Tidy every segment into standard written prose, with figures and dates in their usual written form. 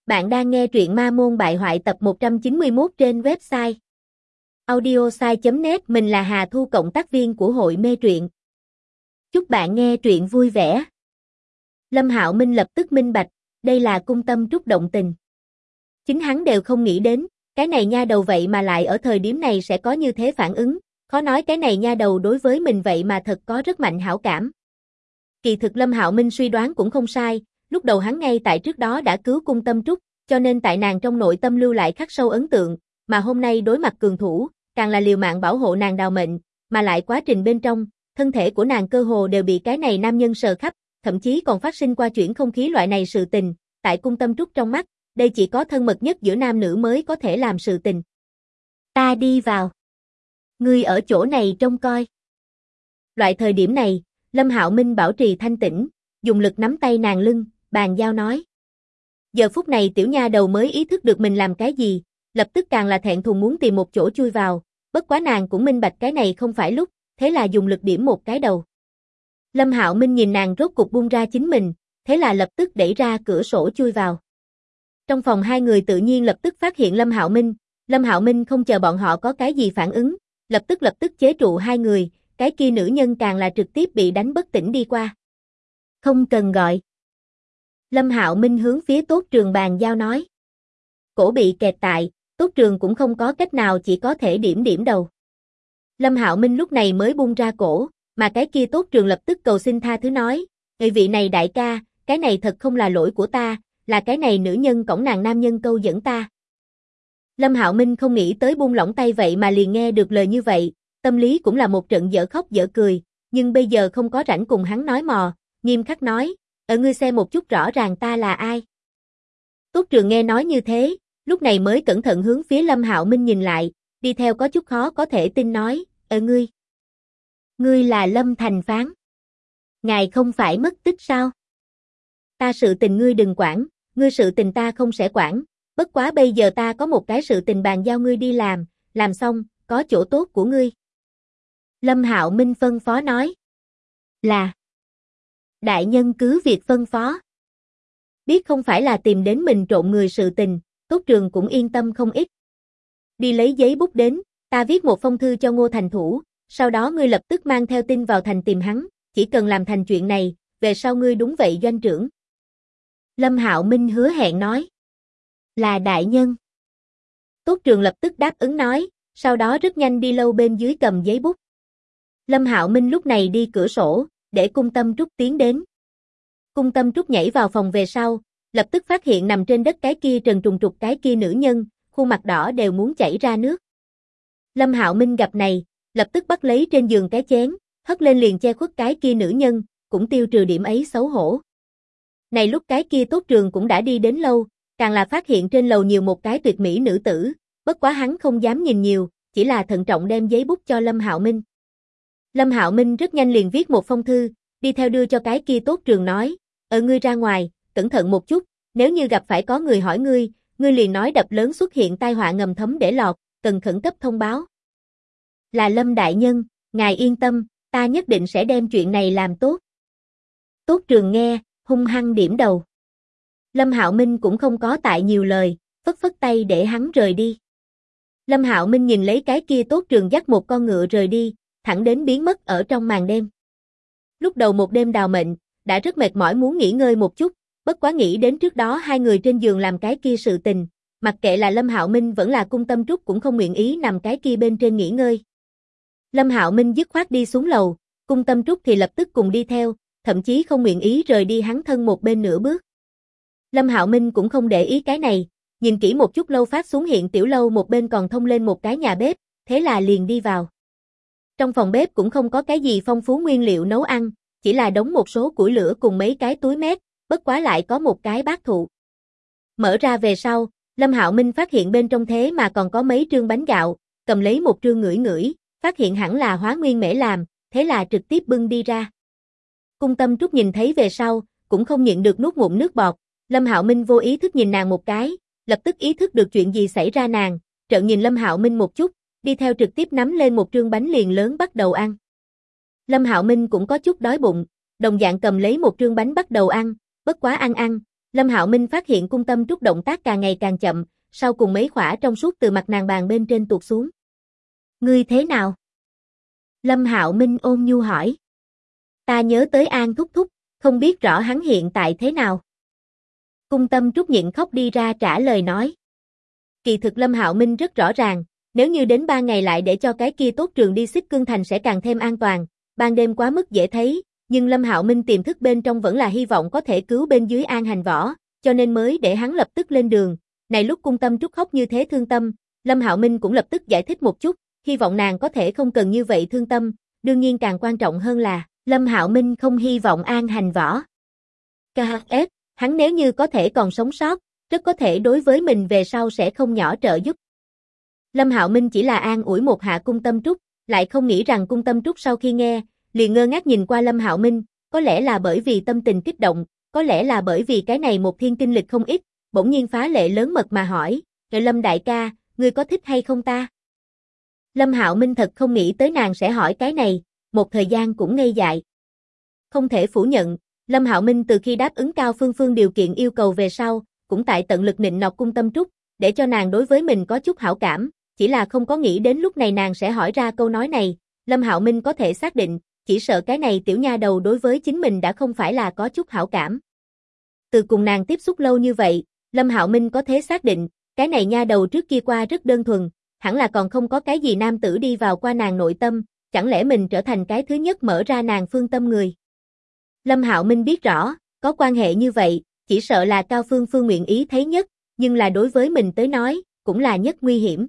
Bạn đang nghe truyện Ma Môn Bại Hoại tập 191 trên website audiosai.net. Mình là Hà Thu, cộng tác viên của hội mê truyện. Chúc bạn nghe truyện vui vẻ. Lâm Hạo Minh lập tức minh bạch, đây là Cung Tâm Trúc động tình. Chính hắn đều không nghĩ đến, cái này nha đầu vậy mà lại ở thời điểm này sẽ có như thế phản ứng, khó nói cái này nha đầu đối với mình vậy mà thật có rất mạnh hảo cảm. Kỳ thực Lâm Hạo Minh suy đoán cũng không sai, lúc đầu hắn ngay tại trước đó đã cứu Cung Tâm Trúc, cho nên tại nàng trong nội tâm lưu lại khắc sâu ấn tượng, mà hôm nay đối mặt cường thủ, càng là liều mạng bảo hộ nàng đào mệnh, mà lại quá trình bên trong, thân thể của nàng cơ hồ đều bị cái này nam nhân sờ khắp, thậm chí còn phát sinh qua chuyển không khí loại này sự tình, tại Cung Tâm Trúc trong mắt, đây chỉ có thân mật nhất giữa nam nữ mới có thể làm sự tình. Ta đi vào. Ngươi ở chỗ này trông coi. Loại thời điểm này, Lâm Hạo Minh bảo trì thanh tĩnh, dùng lực nắm tay nàng lưng, bàn giao nói. Giờ phút này tiểu nha đầu mới ý thức được mình làm cái gì, lập tức càng là thẹn thùng muốn tìm một chỗ chui vào, bất quá nàng cũng minh bạch cái này không phải lúc, thế là dùng lực điểm một cái đầu. Lâm Hạo Minh nhìn nàng rốt cục buông ra chính mình, thế là lập tức đẩy ra cửa sổ chui vào. Trong phòng hai người tự nhiên lập tức phát hiện Lâm Hạo Minh không chờ bọn họ có cái gì phản ứng, lập tức chế trụ hai người, cái kia nữ nhân càng là trực tiếp bị đánh bất tỉnh đi qua. Không cần gọi. Lâm Hạo Minh hướng phía Tốt Trường bàn giao nói. Cổ bị kẹt tại, Tốt Trường cũng không có cách nào, chỉ có thể điểm đầu. Lâm Hạo Minh lúc này mới buông ra cổ, mà cái kia Tốt Trường lập tức cầu xin tha thứ nói, người vị này đại ca, cái này thật không là lỗi của ta, là cái này nữ nhân cõng nàng nam nhân câu dẫn ta. Lâm Hạo Minh không nghĩ tới buông lỏng tay vậy mà liền nghe được lời như vậy, tâm lý cũng là một trận dở khóc dở cười, nhưng bây giờ không có rảnh cùng hắn nói mò, nghiêm khắc nói, ngươi xem một chút rõ ràng ta là ai. Tốt Trường nghe nói như thế, lúc này mới cẩn thận hướng phía Lâm Hạo Minh nhìn lại, đi theo có chút khó có thể tin nói, ngươi là Lâm Thành Phán. Ngài không phải mất tích sao? Ta sự tình ngươi đừng quản, ngươi sự tình ta không sẽ quản, bất quá bây giờ ta có một cái sự tình bàn giao ngươi đi làm xong, có chỗ tốt của ngươi. Lâm Hạo Minh phân phó nói. Là. Đại nhân cứ việc phân phó. Biết không phải là tìm đến mình trộn người sự tình, Tốt Trường cũng yên tâm không ít. Đi lấy giấy bút đến, ta viết một phong thư cho Ngô Thành Thủ, sau đó ngươi lập tức mang theo tin vào thành tìm hắn, chỉ cần làm thành chuyện này, về sau ngươi đúng vậy doanh trưởng. Lâm Hạo Minh hứa hẹn nói. Là đại nhân. Tốt Trường lập tức đáp ứng nói, sau đó rất nhanh đi lâu bên dưới cầm giấy bút. Lâm Hạo Minh lúc này đi cửa sổ, để Cung Tâm Trúc tiến đến. Cung Tâm Trúc nhảy vào phòng về sau, lập tức phát hiện nằm trên đất cái kia trần trùng trục cái kia nữ nhân, khuôn mặt đỏ đều muốn chảy ra nước. Lâm Hạo Minh gặp này, lập tức bắt lấy trên giường cái chén, hất lên liền che khuất cái kia nữ nhân, cũng tiêu trừ điểm ấy xấu hổ. Này lúc cái kia Tốt Trường cũng đã đi đến lâu, càng là phát hiện trên lầu nhiều một cái tuyệt mỹ nữ tử, bất quá hắn không dám nhìn nhiều, chỉ là thận trọng đem giấy bút cho Lâm Hạo Minh. Lâm Hạo Minh rất nhanh liền viết một phong thư, đi theo đưa cho cái kia Tốt Trường nói, ngươi ra ngoài, cẩn thận một chút, nếu như gặp phải có người hỏi ngươi liền nói đập lớn xuất hiện tai họa ngầm thấm để lọt, cần khẩn cấp thông báo. Là Lâm đại nhân, ngài yên tâm, ta nhất định sẽ đem chuyện này làm tốt. Tốt Trường nghe, hung hăng điểm đầu. Lâm Hạo Minh cũng không có tại nhiều lời, phất tay để hắn rời đi. Lâm Hạo Minh nhìn lấy cái kia Tốt Trường dắt một con ngựa rời đi, thẳng đến biến mất ở trong màn đêm. Lúc đầu một đêm đào mệnh, đã rất mệt mỏi muốn nghỉ ngơi một chút, bất quá nghĩ đến trước đó hai người trên giường làm cái kia sự tình, mặc kệ là Lâm Hạo Minh vẫn là Cung Tâm Trúc cũng không nguyện ý nằm cái kia bên trên nghỉ ngơi. Lâm Hạo Minh dứt khoát đi xuống lầu, Cung Tâm Trúc thì lập tức cùng đi theo, thậm chí không nguyện ý rời đi hắn thân một bên nửa bước. Lâm Hạo Minh cũng không để ý cái này, nhìn kỹ một chút lâu phát xuống hiện tiểu lâu một bên còn thông lên một cái nhà bếp, thế là liền đi vào. Trong phòng bếp cũng không có cái gì phong phú nguyên liệu nấu ăn, chỉ là đống một số củi lửa cùng mấy cái túi mét, bất quá lại có một cái bát thụ. Mở ra về sau, Lâm Hạo Minh phát hiện bên trong thế mà còn có mấy trương bánh gạo, cầm lấy một trương ngửi, phát hiện hẳn là Hóa Nguyên Mễ làm, thế là trực tiếp bưng đi ra. Cung Tâm Trúc nhìn thấy về sau, cũng không nhịn được nuốt ngụm nước bọt, Lâm Hạo Minh vô ý thức nhìn nàng một cái, lập tức ý thức được chuyện gì xảy ra nàng, trợn nhìn Lâm Hạo Minh một chút, đi theo trực tiếp nắm lên một trương bánh liền lớn bắt đầu ăn. Lâm Hạo Minh cũng có chút đói bụng, đồng dạng cầm lấy một trương bánh bắt đầu ăn, bất quá ăn, Lâm Hạo Minh phát hiện Cung Tâm Trúc động tác càng ngày càng chậm, sau cùng mấy khỏa trong suốt từ mặt nàng bàn bên trên tuột xuống. Ngươi thế nào? Lâm Hạo Minh ôn nhu hỏi. Ta nhớ tới An thúc thúc, không biết rõ hắn hiện tại thế nào. Cung Tâm Trúc nhịn khóc đi ra trả lời nói. Kỳ thực Lâm Hạo Minh rất rõ ràng, nếu như đến 3 ngày lại để cho cái kia tốt trường đi Xích Cương Thành sẽ càng thêm an toàn, ban đêm quá mức dễ thấy, nhưng Lâm Hạo Minh tiềm thức bên trong vẫn là hy vọng có thể cứu bên dưới An Hành Võ, cho nên mới để hắn lập tức lên đường. Này lúc Cung Tâm Trúc khóc như thế thương tâm, Lâm Hạo Minh cũng lập tức giải thích một chút, hy vọng nàng có thể không cần như vậy thương tâm, đương nhiên càng quan trọng hơn là, Lâm Hạo Minh không hy vọng An Hành Võ. KHF, hắn nếu như có thể còn sống sót, rất có thể đối với mình về sau sẽ không nhỏ trợ giúp. Lâm Hạo Minh chỉ là an ủi một hạ Cung Tâm Trúc, lại không nghĩ rằng Cung Tâm Trúc sau khi nghe, liền ngơ ngác nhìn qua Lâm Hạo Minh, có lẽ là bởi vì tâm tình kích động, có lẽ là bởi vì cái này một thiên kinh lịch không ít, bỗng nhiên phá lệ lớn mật mà hỏi, Lâm đại ca, ngươi có thích hay không ta? Lâm Hạo Minh thật không nghĩ tới nàng sẽ hỏi cái này, một thời gian cũng ngây dại. Không thể phủ nhận, Lâm Hạo Minh từ khi đáp ứng Cao Phương Phương điều kiện yêu cầu về sau, cũng tại tận lực nịnh nọt Cung Tâm Trúc, để cho nàng đối với mình có chút hảo cảm, chỉ là không có nghĩ đến lúc này nàng sẽ hỏi ra câu nói này, Lâm Hạo Minh có thể xác định, chỉ sợ cái này tiểu nha đầu đối với chính mình đã không phải là có chút hảo cảm. Từ cùng nàng tiếp xúc lâu như vậy, Lâm Hạo Minh có thể xác định, cái này nha đầu trước kia qua rất đơn thuần, hẳn là còn không có cái gì nam tử đi vào qua nàng nội tâm, chẳng lẽ mình trở thành cái thứ nhất mở ra nàng phương tâm người. Lâm Hạo Minh biết rõ, có quan hệ như vậy, chỉ sợ là Cao Phương Phương nguyện ý thấy nhất, nhưng là đối với mình tới nói, cũng là nhất nguy hiểm.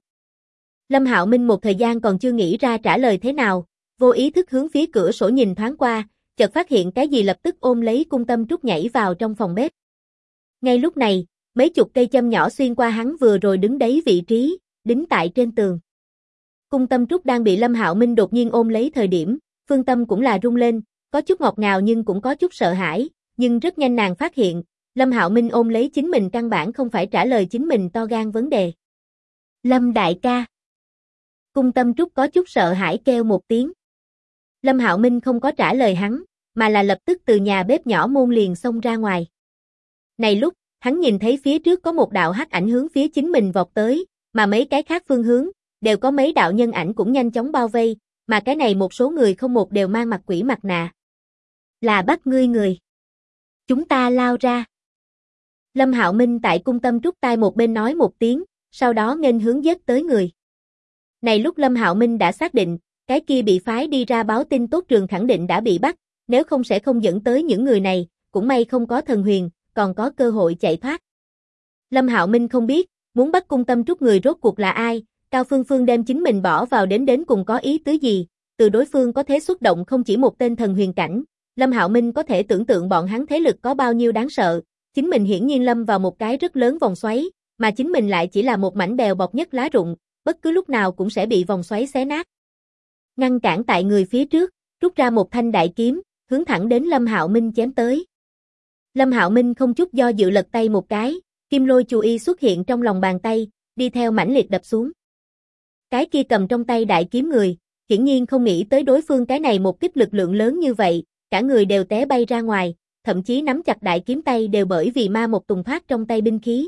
Lâm Hạo Minh một thời gian còn chưa nghĩ ra trả lời thế nào, vô ý thức hướng phía cửa sổ nhìn thoáng qua, chợt phát hiện cái gì lập tức ôm lấy Cung Tâm Trúc nhảy vào trong phòng bếp. Ngay lúc này, mấy chục cây châm nhỏ xuyên qua hắn vừa rồi đứng đấy vị trí, đính tại trên tường. Cung Tâm Trúc đang bị Lâm Hạo Minh đột nhiên ôm lấy thời điểm, phương tâm cũng là rung lên, có chút ngọt ngào nhưng cũng có chút sợ hãi, nhưng rất nhanh nàng phát hiện, Lâm Hạo Minh ôm lấy chính mình căn bản không phải trả lời chính mình to gan vấn đề. Lâm đại ca. Cung Tâm Trúc có chút sợ hãi kêu một tiếng. Lâm Hạo Minh không có trả lời hắn, mà là lập tức từ nhà bếp nhỏ môn liền xông ra ngoài. Này lúc, hắn nhìn thấy phía trước có một đạo hắc ảnh hướng phía chính mình vọt tới, mà mấy cái khác phương hướng, đều có mấy đạo nhân ảnh cũng nhanh chóng bao vây, mà cái này một số người không một đều mang mặt quỷ mặt nạ. Là bắt ngươi người. Chúng ta lao ra. Lâm Hạo Minh tại Cung Tâm Trúc tai một bên nói một tiếng, sau đó nghênh hướng giết tới người. Này lúc Lâm Hạo Minh đã xác định, cái kia bị phái đi ra báo tin tốt trường khẳng định đã bị bắt, nếu không sẽ không dẫn tới những người này, cũng may không có thần huyền, còn có cơ hội chạy thoát. Lâm Hạo Minh không biết, muốn bắt Cung Tâm Trúc người rốt cuộc là ai, Cao Phương Phương đem chính mình bỏ vào đến cùng có ý tứ gì, từ đối phương có thể xuất động không chỉ một tên thần huyền cảnh, Lâm Hạo Minh có thể tưởng tượng bọn hắn thế lực có bao nhiêu đáng sợ, chính mình hiển nhiên lâm vào một cái rất lớn vòng xoáy, mà chính mình lại chỉ là một mảnh bèo bọt nhất lá rụng, bất cứ lúc nào cũng sẽ bị vòng xoáy xé nát. Ngăn cản tại người phía trước, rút ra một thanh đại kiếm, hướng thẳng đến Lâm Hạo Minh chém tới. Lâm Hạo Minh không chút do dự lật tay một cái, kim lôi chù y xuất hiện trong lòng bàn tay, đi theo mãnh liệt đập xuống. Cái kia cầm trong tay đại kiếm người, hiển nhiên không nghĩ tới đối phương cái này một kích lực lượng lớn như vậy, cả người đều té bay ra ngoài, thậm chí nắm chặt đại kiếm tay đều bởi vì ma một tùng thoát trong tay binh khí.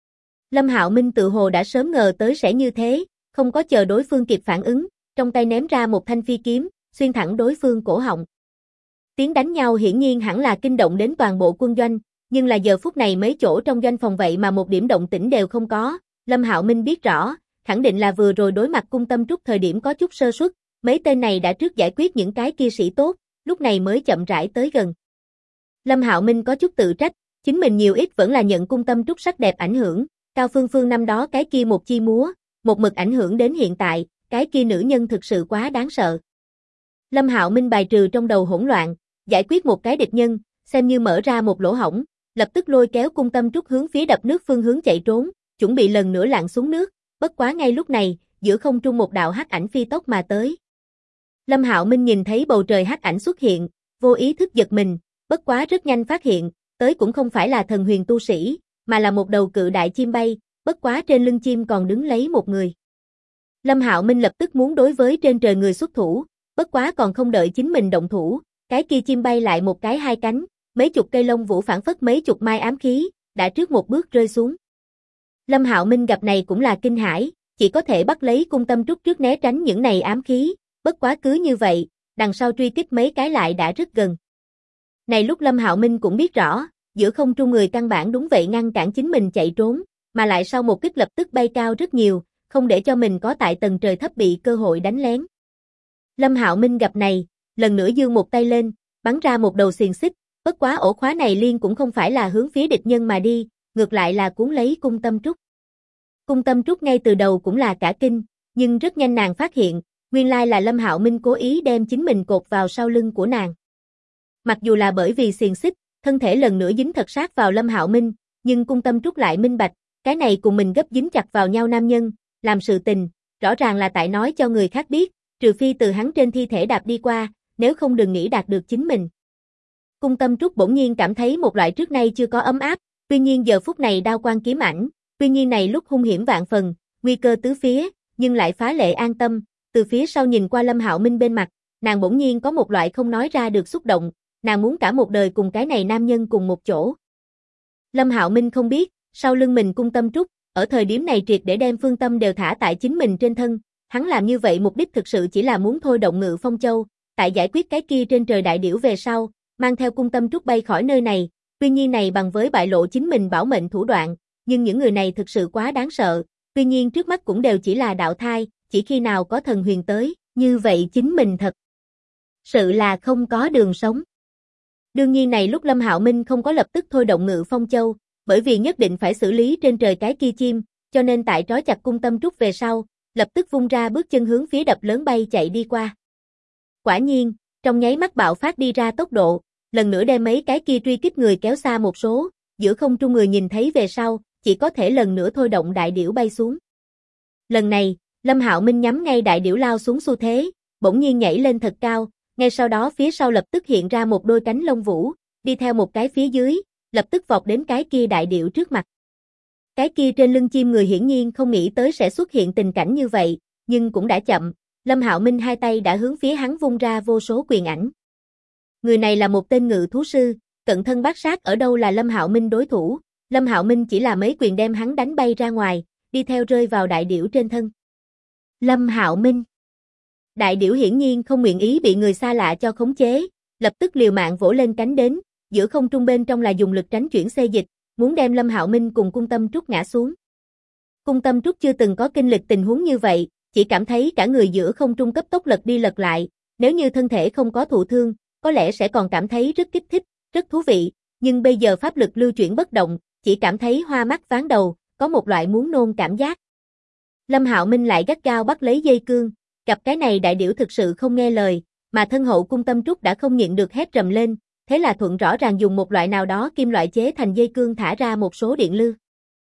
Lâm Hạo Minh tự hồ đã sớm ngờ tới sẽ như thế, không có chờ đối phương kịp phản ứng, trong tay ném ra một thanh phi kiếm, xuyên thẳng đối phương cổ họng. Tiếng đánh nhau hiển nhiên hẳn là kinh động đến toàn bộ quân doanh, nhưng là giờ phút này mấy chỗ trong doanh phòng vậy mà một điểm động tĩnh đều không có, Lâm Hạo Minh biết rõ, khẳng định là vừa rồi đối mặt Cung Tâm Trúc thời điểm có chút sơ suất, mấy tên này đã trước giải quyết những cái kia sĩ tốt, lúc này mới chậm rãi tới gần. Lâm Hạo Minh có chút tự trách, chính mình nhiều ít vẫn là nhận Cung Tâm Trúc sắc đẹp ảnh hưởng, Cao Phương Phương năm đó cái kia một chi múa, một mực ảnh hưởng đến hiện tại, cái kia nữ nhân thực sự quá đáng sợ. Lâm Hạo Minh bài trừ trong đầu hỗn loạn, giải quyết một cái địch nhân, xem như mở ra một lỗ hổng, lập tức lôi kéo Cung Tâm Trúc hướng phía đập nước phương hướng chạy trốn, chuẩn bị lần nữa lặn xuống nước, bất quá ngay lúc này, giữa không trung một đạo hắc ảnh phi tốc mà tới. Lâm Hạo Minh nhìn thấy bầu trời hắc ảnh xuất hiện, vô ý thức giật mình, bất quá rất nhanh phát hiện, tới cũng không phải là thần huyền tu sĩ, mà là một đầu cự đại chim bay, bất quá trên lưng chim còn đứng lấy một người. Lâm Hạo Minh lập tức muốn đối với trên trời người xuất thủ, bất quá còn không đợi chính mình động thủ, cái kia chim bay lại một cái hai cánh, mấy chục cây lông vũ phảng phất mấy chục mai ám khí, đã trước một bước rơi xuống. Lâm Hạo Minh gặp này cũng là kinh hãi, chỉ có thể bắt lấy cung tâm trúc trước né tránh những này ám khí, bất quá cứ như vậy, đằng sau truy kích mấy cái lại đã rất gần. Này lúc Lâm Hạo Minh cũng biết rõ, giữa không trung người căn bản đúng vậy ngăn cản chính mình chạy trốn, mà lại sau một kích lập tức bay cao rất nhiều, không để cho mình có tại tầng trời thấp bị cơ hội đánh lén. Lâm Hạo Minh gặp này, lần nữa giương một tay lên, bắn ra một đầu xiềng xích, bất quá ổ khóa này liên cũng không phải là hướng phía địch nhân mà đi, ngược lại là cuốn lấy cung tâm trúc. Cung tâm trúc ngay từ đầu cũng là cả kinh, nhưng rất nhanh nàng phát hiện, nguyên lai là Lâm Hạo Minh cố ý đem chính mình cột vào sau lưng của nàng. Mặc dù là bởi vì xiềng xích, thân thể lần nữa dính thật sát vào Lâm Hạo Minh, nhưng cung tâm trúc lại minh bạch, cái này cùng mình gấp dính chặt vào nhau nam nhân, làm sự tình, rõ ràng là tại nói cho người khác biết, trừ phi từ hắn trên thi thể đạp đi qua, nếu không đừng nghĩ đạt được chính mình. Cung tâm trúc bỗng nhiên cảm thấy một loại trước nay chưa có ấm áp, tuy nhiên giờ phút này đao quang kiếm ảnh, tuy nhiên này lúc hung hiểm vạn phần, nguy cơ tứ phía, nhưng lại phá lệ an tâm, từ phía sau nhìn qua Lâm Hạo Minh bên mặt, nàng bỗng nhiên có một loại không nói ra được xúc động, nàng muốn cả một đời cùng cái này nam nhân cùng một chỗ. Lâm Hạo Minh không biết, sau lưng mình cung tâm trúc, ở thời điểm này triệt để đem phương tâm đều thả tại chính mình trên thân, hắn làm như vậy mục đích thực sự chỉ là muốn thôi động Ngự Phong Châu, tại giải quyết cái kia trên trời đại điểu về sau, mang theo cung tâm trúc bay khỏi nơi này, tuy nhiên này bằng với bại lộ chính mình bảo mệnh thủ đoạn, nhưng những người này thực sự quá đáng sợ, tuy nhiên trước mắt cũng đều chỉ là đạo thai, chỉ khi nào có thần huyền tới, như vậy chính mình thật sự là không có đường sống. Đương nhiên này lúc Lâm Hạo Minh không có lập tức thôi động Ngự Phong Châu, bởi vì nhất định phải xử lý trên trời cái kia chim, cho nên tại trói chặt cung tâm trúc về sau, lập tức vung ra bước chân hướng phía đập lớn bay chạy đi qua. Quả nhiên, trong nháy mắt bạo phát đi ra tốc độ, lần nữa đem mấy cái kia truy kích người kéo xa một số, giữa không trung người nhìn thấy về sau, chỉ có thể lần nữa thôi động đại điểu bay xuống. Lần này, Lâm Hạo Minh nhắm ngay đại điểu lao xuống xu thế, bỗng nhiên nhảy lên thật cao, ngay sau đó phía sau lập tức hiện ra một đôi cánh lông vũ, đi theo một cái phía dưới, lập tức vọt đến cái kia đại điểu trước mặt. Cái kia trên lưng chim người hiển nhiên không nghĩ tới sẽ xuất hiện tình cảnh như vậy, nhưng cũng đã chậm, Lâm Hạo Minh hai tay đã hướng phía hắn vung ra vô số quyền ảnh. Người này là một tên ngự thú sư, cận thân bát sát ở đâu là Lâm Hạo Minh đối thủ, Lâm Hạo Minh chỉ là mấy quyền đem hắn đánh bay ra ngoài, đi theo rơi vào đại điểu trên thân. Lâm Hạo Minh. Đại điểu hiển nhiên không nguyện ý bị người xa lạ cho khống chế, lập tức liều mạng vỗ lên cánh đến, giữa không trung bên trong là dùng lực tránh chuyển xê dịch, muốn đem Lâm Hạo Minh cùng cung tâm trúc ngã xuống. Cung tâm trúc chưa từng có kinh lịch tình huống như vậy, chỉ cảm thấy cả người giữa không trung cấp tốc lật đi lật lại, nếu như thân thể không có thụ thương, có lẽ sẽ còn cảm thấy rất kích thích, rất thú vị, nhưng bây giờ pháp lực lưu chuyển bất động, chỉ cảm thấy hoa mắt váng đầu, có một loại muốn nôn cảm giác. Lâm Hạo Minh lại gắt gao bắt lấy dây cương, gặp cái này đại điểu thực sự không nghe lời, mà thân hậu cung tâm trúc đã không nhịn được hét rầm lên, thế là thuận rõ ràng dùng một loại nào đó kim loại chế thành dây cương thả ra một số điện lưu.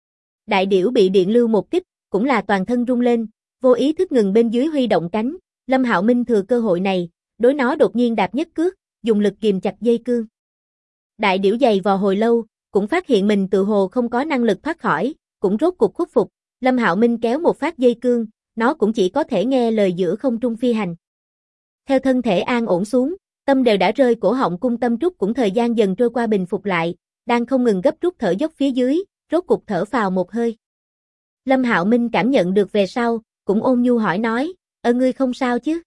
Đại điểu bị điện lưu một kích, cũng là toàn thân rung lên, vô ý thức ngừng bên dưới huy động cánh, Lâm Hạo Minh thừa cơ hội này, đối nó đột nhiên đạp nhất cước, dùng lực kìm chặt dây cương. Đại điểu giày vò hồi lâu, cũng phát hiện mình tự hồ không có năng lực thoát khỏi, cũng rốt cục khuất phục, Lâm Hạo Minh kéo một phát dây cương, nó cũng chỉ có thể nghe lời giữa không trung phi hành. Theo thân thể an ổn xuống, tâm đều đã rơi cổ họng cung tâm trúc cũng thời gian dần trôi qua bình phục lại, đang không ngừng gấp rút thở dốc phía dưới, rốt cục thở phào một hơi. Lâm Hạo Minh cảm nhận được về sau, cũng ôn nhu hỏi nói, ngươi không sao chứ?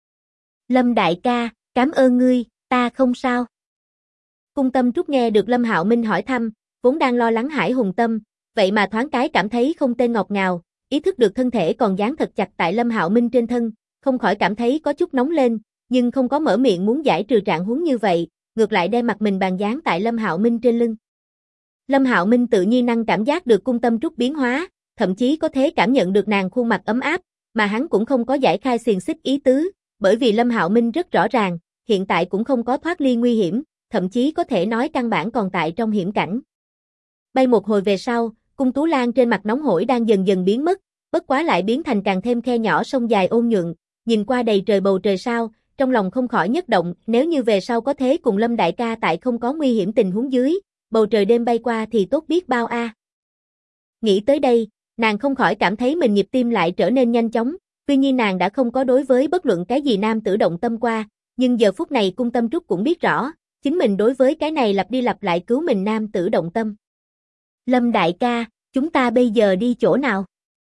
Lâm đại ca, cảm ơn ngươi, ta không sao. Cung tâm trúc nghe được Lâm Hạo Minh hỏi thăm, vốn đang lo lắng Hải Hùng Tâm, vậy mà thoáng cái cảm thấy không tên ngọt ngào, ý thức được thân thể còn dán thật chặt tại Lâm Hạo Minh trên thân, không khỏi cảm thấy có chút nóng lên, nhưng không có mở miệng muốn giải trừ trạng huống như vậy, ngược lại đem mặt mình bàn dán tại Lâm Hạo Minh trên lưng. Lâm Hạo Minh tự nhiên năng cảm giác được cung tâm trúc biến hóa, thậm chí có thể cảm nhận được nàng khuôn mặt ấm áp, mà hắn cũng không có giải khai xiềng xích ý tứ, bởi vì Lâm Hạo Minh rất rõ ràng, hiện tại cũng không có thoát ly nguy hiểm, thậm chí có thể nói căn bản còn tại trong hiểm cảnh. Bay một hồi về sau, cung Tú Lan trên mặt nóng hổi đang dần dần biến mất, bất quá lại biến thành càng thêm khe nhỏ sông dài ôn nhuận, nhìn qua đầy trời bầu trời sao, trong lòng không khỏi nhất động, nếu như về sau có thế cùng Lâm đại ca tại không có nguy hiểm tình huống dưới, bầu trời đêm bay qua thì tốt biết bao a. Nghĩ tới đây, nàng không khỏi cảm thấy mình nhịp tim lại trở nên nhanh chóng, tuy nhiên nàng đã không có đối với bất luận cái gì nam tử động tâm qua, nhưng giờ phút này cung tâm trúc cũng biết rõ, chính mình đối với cái này lặp đi lặp lại cứu mình nam tử động tâm. Lâm đại ca, chúng ta bây giờ đi chỗ nào?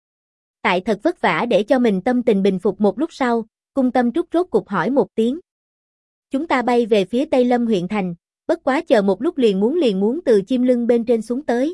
Tại thật vất vả để cho mình tâm tình bình phục một lúc sau, Cung Tâm Trúc rốt cục hỏi một tiếng. Chúng ta bay về phía Tây Lâm huyện thành, bất quá chờ một lúc liền muốn từ chim lưng bên trên xuống tới.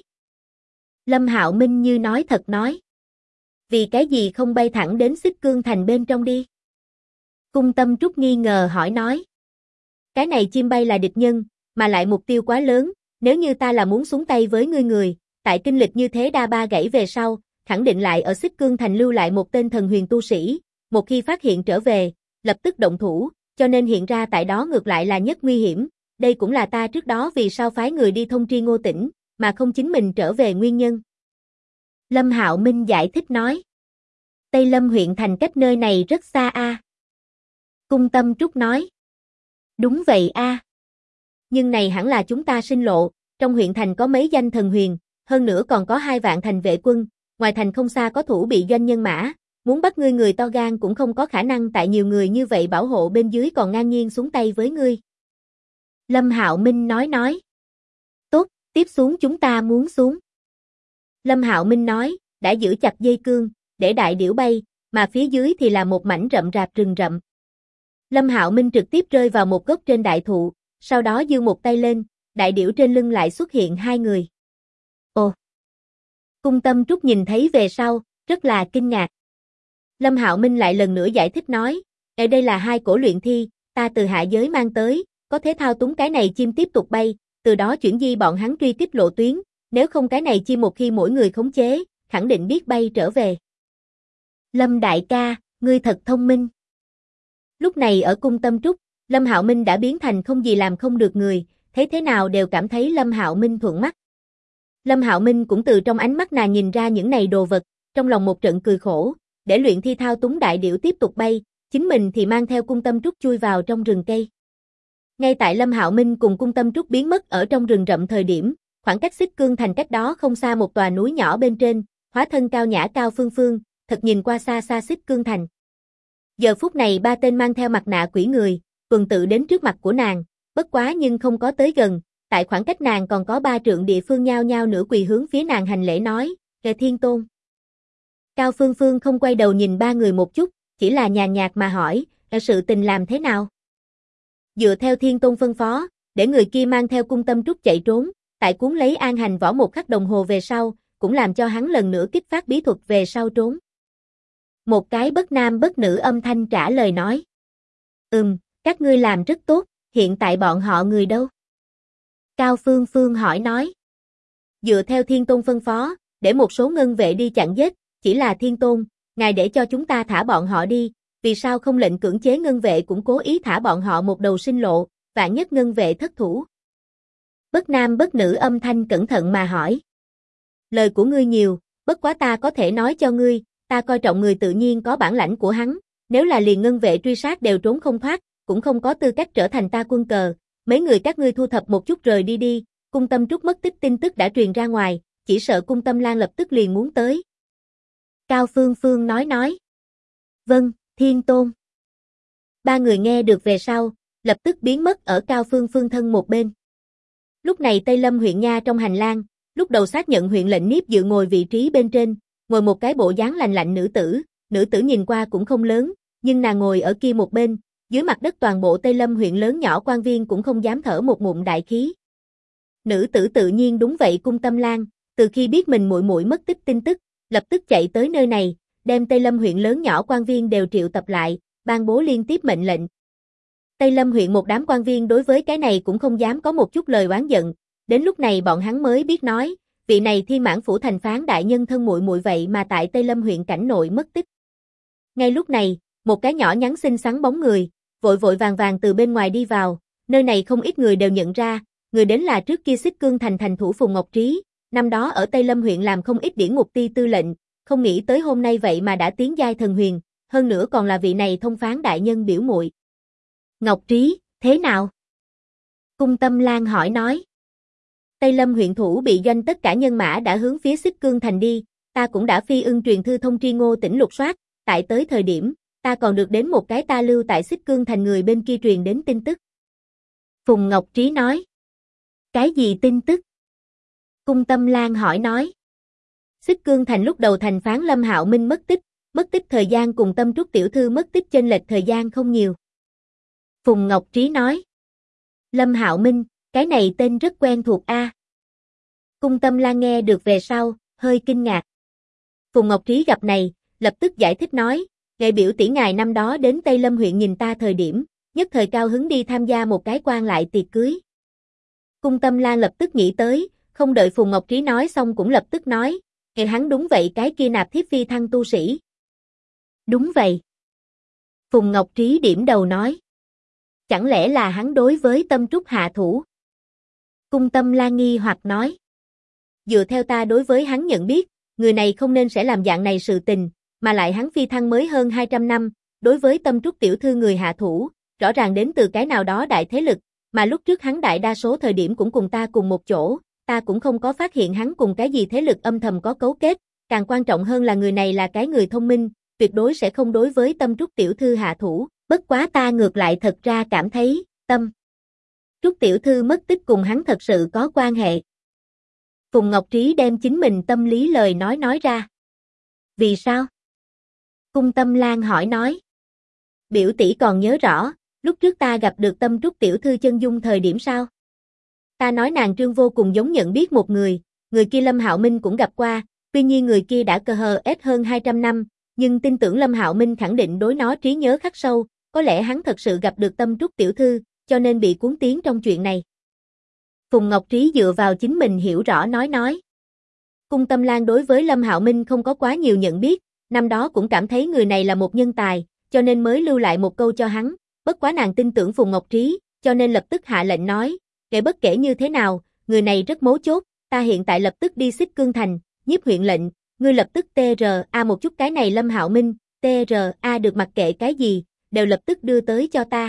Lâm Hạo Minh như nói thật nói. Vì cái gì không bay thẳng đến Xích Cương thành bên trong đi? Cung Tâm Trúc nghi ngờ hỏi nói. Cái này chim bay là địch nhân, mà lại mục tiêu quá lớn, nếu như ta là muốn xuống tay với ngươi người, tại kinh lịch như thế đa ba gãy về sau, khẳng định lại ở Xích Cương thành lưu lại một tên thần huyền tu sĩ, một khi phát hiện trở về, lập tức động thủ, cho nên hiện ra tại đó ngược lại là nhất nguy hiểm, đây cũng là ta trước đó vì sao phái người đi thông tri Ngô Tĩnh, mà không chính mình trở về nguyên nhân. Lâm Hạo Minh giải thích nói. Tây Lâm huyện thành cách nơi này rất xa a. Cung Tâm Trúc nói. Đúng vậy a. Nhưng này hẳn là chúng ta sinh lộ, trong huyện thành có mấy danh thần huyền, hơn nữa còn có 2 vạn thành vệ quân, ngoài thành không xa có thủ bị doanh nhân mã, muốn bắt ngươi người to gan cũng không có khả năng tại nhiều người như vậy bảo hộ bên dưới còn ngang nhiên xuống tay với ngươi. Lâm Hạo Minh nói. Tốt, tiếp xuống chúng ta muốn xuống. Lâm Hạo Minh nói, đã giữ chặt dây cương, để đại điểu bay, mà phía dưới thì là một mảnh rậm rạp rừng rậm. Lâm Hạo Minh trực tiếp rơi vào một gốc trên đại thụ, sau đó giương một tay lên, đại điểu trên lưng lại xuất hiện 2 người. Ồ! Cung Tâm Trúc nhìn thấy về sau, rất là kinh ngạc. Lâm Hạo Minh lại lần nữa giải thích nói, ở đây là 2 cổ luyện thi, ta từ hạ giới mang tới, có thể thao túng cái này chim tiếp tục bay, từ đó chuyển di bọn hắn truy kích lộ tuyến, nếu không cái này chim một khi mỗi người khống chế, khẳng định biết bay trở về. Lâm đại ca, ngươi thật thông minh. Lúc này ở Cung Tâm Trúc, Lâm Hạo Minh đã biến thành không gì làm không được người, thấy thế nào đều cảm thấy Lâm Hạo Minh thuận mắt. Lâm Hạo Minh cũng từ trong ánh mắt nàng nhìn ra những này đồ vật, trong lòng một trận cười khổ, để luyện thi thao túng đại điểu tiếp tục bay, chính mình thì mang theo Cung Tâm Trúc chui vào trong rừng cây. Ngay tại Lâm Hạo Minh cùng Cung Tâm Trúc biến mất ở trong rừng rậm thời điểm, khoảng cách Xích Cương thành cách đó không xa một tòa núi nhỏ bên trên, hóa thân cao nhã Cao Phương Phương, thật nhìn qua xa xa Xích Cương thành. Giờ phút này 3 tên mang theo mặt nạ quỷ người, tuần tự đến trước mặt của nàng, bất quá nhưng không có tới gần, tại khoảng cách nàng còn có 3 trượng địa phương nhao nhao nửa quỳ hướng phía nàng hành lễ nói, "Kệ Thiên Tôn." Cao Phương Phương không quay đầu nhìn 3 người một chút, chỉ là nhàn nhạt mà hỏi, sự tình làm thế nào? Dựa theo Thiên Tôn phân phó, để người kia mang theo Cung Tâm Trúc chạy trốn, tại cuốn lấy An Hành Võ một khắc đồng hồ về sau, cũng làm cho hắn lần nữa kích phát bí thuật về sau trốn. Một cái bất nam bất nữ âm thanh trả lời nói. Các ngươi làm rất tốt, hiện tại bọn họ người đâu? Cao Phương Phương hỏi nói. Dựa theo Thiên Tôn phân phó, để một số ngân vệ đi chặn giết, chỉ là Thiên Tôn, ngài để cho chúng ta thả bọn họ đi, vì sao không lệnh cưỡng chế ngân vệ cũng cố ý thả bọn họ một đầu sinh lộ, vạn nhất ngân vệ thất thủ. Bất nam bất nữ âm thanh cẩn thận mà hỏi. Lời của ngươi nhiều, bất quá ta có thể nói cho ngươi, ta coi trọng người tự nhiên có bản lãnh của hắn, nếu là liền ngân vệ truy sát đều trốn không thoát, cũng không có tư cách trở thành ta quân cờ, mấy người các ngươi thu thập một chút rời đi đi, Cung Tâm Trúc mất tích tin tức đã truyền ra ngoài, chỉ sợ Cung Tâm Lan lập tức liền muốn tới. Cao Phương Phương nói. Vâng, Thiên Tôn. 3 người nghe được về sau, lập tức biến mất ở Cao Phương Phương thân một bên. Lúc này Tây Lâm huyện nha trong hành lang, lúc đầu xác nhận huyện lệnh Niếp dự ngồi vị trí bên trên, ngồi một cái bộ dáng lành lạnh nữ tử nhìn qua cũng không lớn, nhưng nàng ngồi ở kia một bên, dưới mặt đất toàn bộ Tây Lâm huyện lớn nhỏ quan viên cũng không dám thở một ngụm đại khí. Nữ tử tự nhiên đúng vậy Cung Tâm Lan, từ khi biết mình muội muội mất tích tin tức, lập tức chạy tới nơi này, đem Tây Lâm huyện lớn nhỏ quan viên đều triệu tập lại, ban bố liên tiếp mệnh lệnh. Tây Lâm huyện một đám quan viên đối với cái này cũng không dám có một chút lời oán giận, đến lúc này bọn hắn mới biết nói, vị này Thiên Mãn phủ thành phán đại nhân thân muội muội vậy mà tại Tây Lâm huyện cảnh nội mất tích. Ngay lúc này, một cái nhỏ nhắn xinh xắn bóng người, vội vội vàng vàng từ bên ngoài đi vào, nơi này không ít người đều nhận ra, người đến là trước kia Xích Cương thành thành thủ Phùng Ngọc Trí, năm đó ở Tây Lâm huyện làm không ít điển ngục ti tư lệnh, không nghĩ tới hôm nay vậy mà đã tiến giai thần huyền, hơn nữa còn là vị này thông phán đại nhân biểu muội. Ngọc Trí, thế nào? Cung Tâm Lan hỏi nói. Tây Lâm huyện thủ bị doanh tất cả nhân mã đã hướng phía Xích Cương thành đi, ta cũng đã phi ưng truyền thư thông tri Ngô Tĩnh lục soát, tại tới thời điểm, ta còn được đến một cái ta lưu tại Xích Cương thành người bên kia truyền đến tin tức. Phùng Ngọc Trí nói. Cái gì tin tức? Cung Tâm Lan hỏi nói. Xích Cương Thành lúc đầu thành phán Lâm Hạo Minh mất tích thời gian cùng Tâm Trúc tiểu thư mất tích chênh lệch thời gian không nhiều. Phùng Ngọc Trí nói. Lâm Hạo Minh, cái này tên rất quen thuộc a. Cung Tâm Lan nghe được về sau, hơi kinh ngạc. Phùng Ngọc Trí gặp này, lập tức giải thích nói, nghệ biểu tỷ ngài năm đó đến Tây Lâm huyện nhìn ta thời điểm, nhất thời cao hứng đi tham gia một cái quan lại tiệc cưới. Cung Tâm Lan lập tức nghĩ tới, không đợi Phùng Ngọc Trí nói xong cũng lập tức nói, nghệ hắn đúng vậy cái kia nạp thiếp phi thăng tu sĩ. Đúng vậy. Phùng Ngọc Trí điểm đầu nói. Chẳng lẽ là hắn đối với Tâm Trúc hạ thủ? Cung Tâm Lan nghi hoặc nói. Dựa theo ta đối với hắn nhận biết, người này không nên sẽ làm dạng này sự tình, mà lại hắn phi thăng mới hơn 200 năm, đối với Tâm Trúc tiểu thư người hạ thủ, rõ ràng đến từ cái nào đó đại thế lực, mà lúc trước hắn đại đa số thời điểm cũng cùng ta cùng một chỗ, ta cũng không có phát hiện hắn cùng cái gì thế lực âm thầm có cấu kết, càng quan trọng hơn là người này là cái người thông minh, tuyệt đối sẽ không đối với Tâm Trúc tiểu thư hạ thủ, bất quá ta ngược lại thật ra cảm thấy, Tâm Trúc tiểu thư mất tích cùng hắn thật sự có quan hệ. Phùng Ngọc Trí đem chính mình tâm lý lời nói ra. Vì sao? Cung Tâm Lan hỏi nói. Biểu tỷ còn nhớ rõ, lúc trước ta gặp được Tâm Trúc tiểu thư chân dung thời điểm sao? Ta nói nàng trương vô cùng giống nhận biết một người kia Lâm Hạo Minh cũng gặp qua, tuy nhiên người kia đã ít hơn 200 năm, nhưng tin tưởng Lâm Hạo Minh khẳng định đối nó trí nhớ khắc sâu, có lẽ hắn thật sự gặp được Tâm Trúc tiểu thư, cho nên bị cuốn tiến trong chuyện này. Phùng Ngọc Trí dựa vào chính mình hiểu rõ nói. Cung Tâm Lan đối với Lâm Hạo Minh không có quá nhiều nhận biết, năm đó cũng cảm thấy người này là một nhân tài, cho nên mới lưu lại một câu cho hắn, bất quá nàng tin tưởng Phùng Ngọc Trí, cho nên lập tức hạ lệnh nói, kể bất kể như thế nào, người này rất mấu chốt, ta hiện tại lập tức đi Xích Cương Thành, nhiếp huyện lệnh, ngươi lập tức TRA một chút cái này Lâm Hạo Minh, TRA được mặc kệ cái gì, đều lập tức đưa tới cho ta.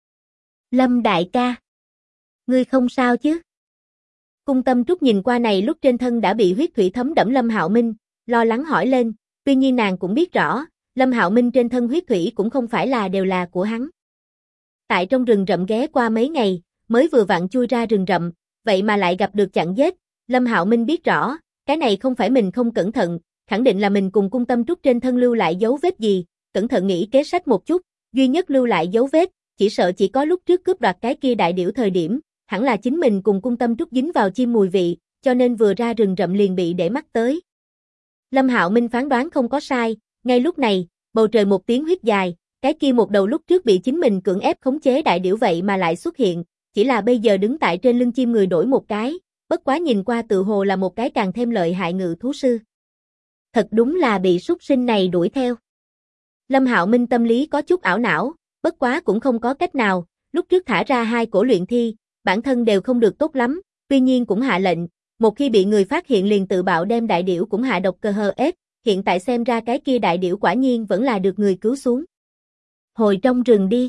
Lâm đại ca, ngươi không sao chứ? Cung Tâm Trúc nhìn qua này lúc trên thân đã bị huyết thủy thấm đẫm Lâm Hạo Minh, lo lắng hỏi lên, tuy nhiên nàng cũng biết rõ, Lâm Hạo Minh trên thân huyết thủy cũng không phải là đều là của hắn. Tại trong rừng rậm ghé qua mấy ngày, mới vừa vặn chui ra rừng rậm, vậy mà lại gặp được chặn giết, Lâm Hạo Minh biết rõ, cái này không phải mình không cẩn thận, khẳng định là mình cùng Cung Tâm Trúc trên thân lưu lại dấu vết gì, cẩn thận nghĩ kế sách một chút, duy nhất lưu lại dấu vết, chỉ sợ chỉ có lúc trước cướp đoạt cái kia đại điểu thời điểm, hẳn là chính mình cùng Cung Tâm Trúc dính vào chim mùi vị, cho nên vừa ra rừng rậm liền bị để mắt tới. Lâm Hạo Minh phán đoán không có sai, ngay lúc này, bầu trời một tiếng huyết dài, cái kia một đầu lúc trước bị chính mình cưỡng ép khống chế đại điểu vậy mà lại xuất hiện, chỉ là bây giờ đứng tại trên lưng chim người đổi một cái, bất quá nhìn qua tự hồ là một cái càng thêm lợi hại ngự thú sư. Thật đúng là bị súc sinh này đuổi theo. Lâm Hạo Minh tâm lý có chút ảo não, bất quá cũng không có cách nào, lúc trước thả ra 2 cổ luyện thi, bản thân đều không được tốt lắm, tuy nhiên cũng hạ lệnh, một khi bị người phát hiện liền tự bạo đem đại điểu cũng hạ độc CHS, hiện tại xem ra cái kia đại điểu quả nhiên vẫn là được người cứu xuống. Hồi trong rừng đi.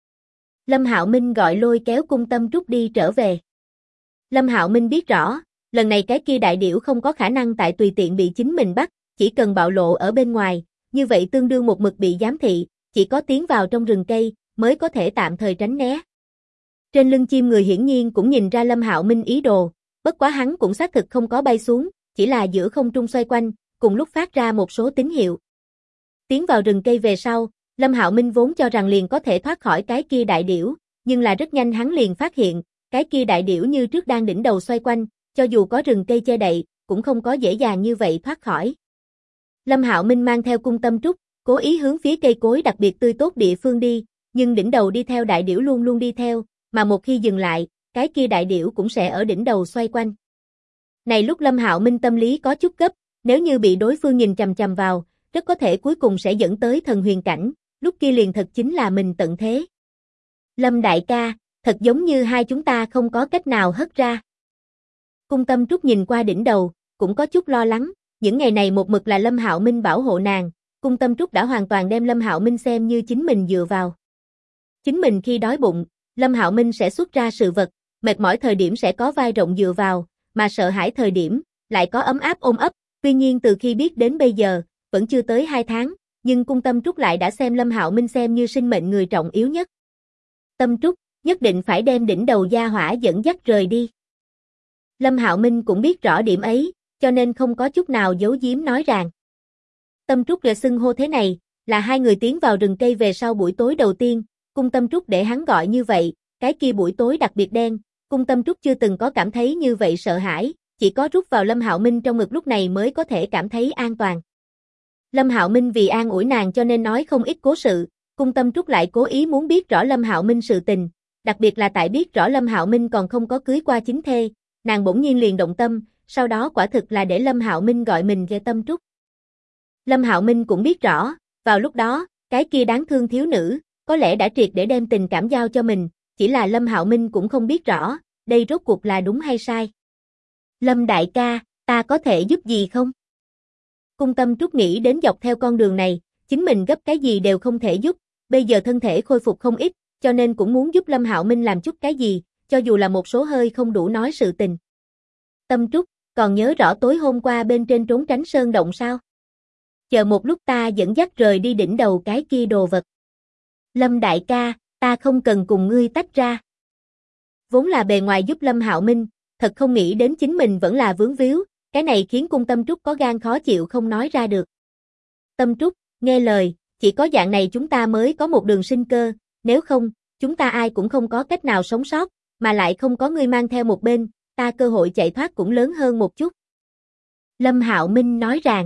Lâm Hạo Minh gọi lôi kéo Cung Tâm Trúc đi trở về. Lâm Hạo Minh biết rõ, lần này cái kia đại điểu không có khả năng tại tùy tiện bị chính mình bắt, chỉ cần bạo lộ ở bên ngoài, như vậy tương đương một mực bị giám thị, chỉ có tiến vào trong rừng cây mới có thể tạm thời tránh né. Trên lưng chim người hiển nhiên cũng nhìn ra Lâm Hạo Minh ý đồ, bất quá hắn cũng xác thực không có bay xuống, chỉ là giữa không trung xoay quanh, cùng lúc phát ra một số tín hiệu. Tiến vào rừng cây về sau, Lâm Hạo Minh vốn cho rằng liền có thể thoát khỏi cái kia đại điểu, nhưng là rất nhanh hắn liền phát hiện, cái kia đại điểu như trước đang đỉnh đầu xoay quanh, cho dù có rừng cây che đậy, cũng không có dễ dàng như vậy thoát khỏi. Lâm Hạo Minh mang theo Cung Tâm Trúc, cố ý hướng phía cây cối đặc biệt tươi tốt địa phương đi, nhưng đỉnh đầu đi theo đại điểu luôn luôn đi theo, mà một khi dừng lại, cái kia đại điểu cũng sẽ ở đỉnh đầu xoay quanh. Này lúc Lâm Hạo Minh tâm lý có chút gấp, nếu như bị đối phương nhìn chằm chằm vào, rất có thể cuối cùng sẽ dẫn tới thần huyền cảnh, lúc kia liền thật chính là mình tận thế. Lâm đại ca, thật giống như hai chúng ta không có cách nào hất ra. Cung Tâm Trúc nhìn qua đỉnh đầu, cũng có chút lo lắng, những ngày này một mực là Lâm Hạo Minh bảo hộ nàng, Cung Tâm Trúc đã hoàn toàn đem Lâm Hạo Minh xem như chính mình dựa vào. Chính mình khi đói bụng, Lâm Hạo Minh sẽ xuất ra sự vật, mệt mỏi thời điểm sẽ có vai rộng dựa vào, mà sợ hãi thời điểm, lại có ấm áp ôm ấp, tuy nhiên từ khi biết đến bây giờ, vẫn chưa tới 2 tháng, nhưng Cung Tâm Trúc lại đã xem Lâm Hạo Minh xem như sinh mệnh người trọng yếu nhất. Tâm Trúc, nhất định phải đem đỉnh đầu gia hỏa dẫn dắt rời đi. Lâm Hạo Minh cũng biết rõ điểm ấy, cho nên không có chút nào giấu giếm nói rằng. Tâm Trúc để xưng hô thế này, là hai người tiến vào rừng cây về sau buổi tối đầu tiên, Cung Tâm Trúc để hắn gọi như vậy, cái kia buổi tối đặc biệt đen, Cung Tâm Trúc chưa từng có cảm thấy như vậy sợ hãi, chỉ có rút vào Lâm Hạo Minh trong ngực lúc này mới có thể cảm thấy an toàn. Lâm Hạo Minh vì an ủi nàng cho nên nói không ít cố sự, Cung Tâm Trúc lại cố ý muốn biết rõ Lâm Hạo Minh sự tình, đặc biệt là tại biết rõ Lâm Hạo Minh còn không có cưới qua chính thê, nàng bỗng nhiên liền động tâm, sau đó quả thực là để Lâm Hạo Minh gọi mình về Tâm Trúc. Lâm Hạo Minh cũng biết rõ, vào lúc đó, cái kia đáng thương thiếu nữ, có lẽ đã triệt để đem tình cảm giao cho mình, chỉ là Lâm Hạo Minh cũng không biết rõ, đây rốt cuộc là đúng hay sai. Lâm đại ca, ta có thể giúp gì không? Cung Tâm Trúc nghĩ đến dọc theo con đường này, chính mình gấp cái gì đều không thể giúp, bây giờ thân thể khôi phục không ít, cho nên cũng muốn giúp Lâm Hạo Minh làm chút cái gì, cho dù là một số hơi không đủ nói sự tình. Tâm Trúc, còn nhớ rõ tối hôm qua bên trên trốn tránh sơn động sao? Chờ một lúc ta dẫn dắt rời đi đỉnh đầu cái kia đồ vật. Lâm đại ca, ta không cần cùng ngươi tách ra. Vốn là bề ngoài giúp Lâm Hạo Minh, thật không nghĩ đến chính mình vẫn là vướng víu, cái này khiến Cung Tâm Trúc có gan khó chịu không nói ra được. Tâm Trúc, nghe lời, chỉ có dạng này chúng ta mới có một đường sinh cơ, nếu không, chúng ta ai cũng không có cách nào sống sót, mà lại không có ngươi mang theo một bên, ta cơ hội chạy thoát cũng lớn hơn một chút. Lâm Hạo Minh nói rằng,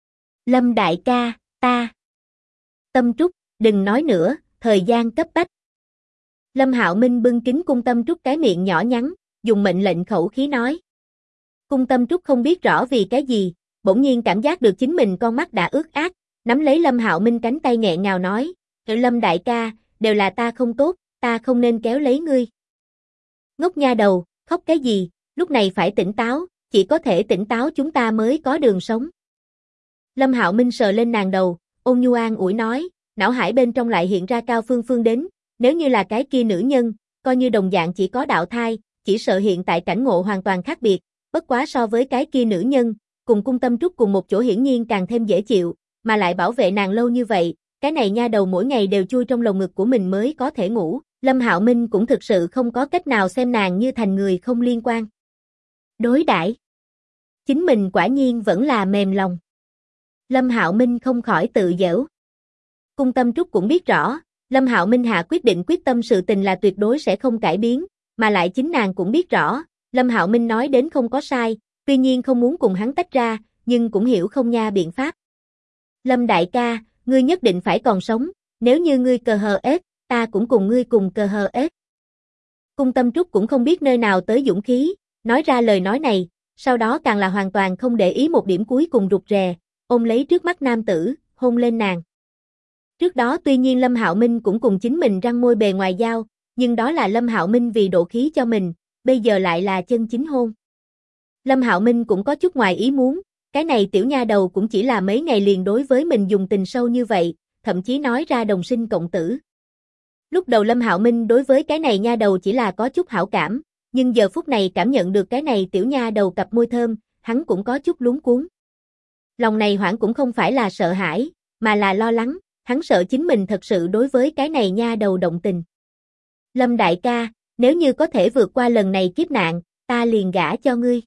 Lâm đại ca, ta. Tâm Trúc, đừng nói nữa, thời gian cấp bách. Lâm Hạo Minh bưng kính Cung Tâm Trúc cái miệng nhỏ nhắn, dùng mệnh lệnh khẩu khí nói. Cung Tâm Trúc không biết rõ vì cái gì, bỗng nhiên cảm giác được chính mình con mắt đã ướt át, nắm lấy Lâm Hạo Minh cánh tay nghẹn ngào nói, Lâm đại ca, đều là ta không tốt, ta không nên kéo lấy ngươi. Ngốc nha đầu, khóc cái gì, lúc này phải tỉnh táo, chỉ có thể tỉnh táo chúng ta mới có đường sống. Lâm Hạo Minh sờ lên nàng đầu, ôn nhu an ủi nói, não hải bên trong lại hiện ra Cao Phương Phương đến, nếu như là cái kia nữ nhân, coi như đồng dạng chỉ có đạo thai, chỉ sợ hiện tại cảnh ngộ hoàn toàn khác biệt, bất quá so với cái kia nữ nhân, cùng Cung Tâm Trúc cùng một chỗ hiển nhiên càng thêm dễ chịu, mà lại bảo vệ nàng lâu như vậy, cái này nha đầu mỗi ngày đều chui trong lồng ngực của mình mới có thể ngủ, Lâm Hạo Minh cũng thực sự không có cách nào xem nàng như thành người không liên quan. Đối đãi, chính mình quả nhiên vẫn là mềm lòng. Lâm Hạo Minh không khỏi tự giễu. Cung Tâm Trúc cũng biết rõ, Lâm Hạo Minh hạ quyết định quyết tâm sự tình là tuyệt đối sẽ không cải biến, mà lại chính nàng cũng biết rõ, Lâm Hạo Minh nói đến không có sai, tuy nhiên không muốn cùng hắn tách ra, nhưng cũng hiểu không nha biện pháp. Lâm đại ca, ngươi nhất định phải còn sống, nếu như ngươi cờ hờ ết, ta cũng cùng ngươi cùng cờ hờ ết. Cung Tâm Trúc cũng không biết nơi nào tới dũng khí, nói ra lời nói này, sau đó càng là hoàn toàn không để ý một điểm cuối cùng rụt rè, ôm lấy trước mắt nam tử, hôn lên nàng. Trước đó tuy nhiên Lâm Hạo Minh cũng cùng chính mình răng môi bề ngoài giao, nhưng đó là Lâm Hạo Minh vì độ khí cho mình, bây giờ lại là chân chính hôn. Lâm Hạo Minh cũng có chút ngoài ý muốn, cái này tiểu nha đầu cũng chỉ là mấy ngày liền đối với mình dùng tình sâu như vậy, thậm chí nói ra đồng sinh cộng tử. Lúc đầu Lâm Hạo Minh đối với cái này nha đầu chỉ là có chút hảo cảm, nhưng giờ phút này cảm nhận được cái này tiểu nha đầu cặp môi thơm, hắn cũng có chút luống cuống. Lòng này hoảng cũng không phải là sợ hãi, mà là lo lắng, hắn sợ chính mình thật sự đối với cái này nha đầu động tình. Lâm đại ca, nếu như có thể vượt qua lần này kiếp nạn, ta liền gả cho ngươi.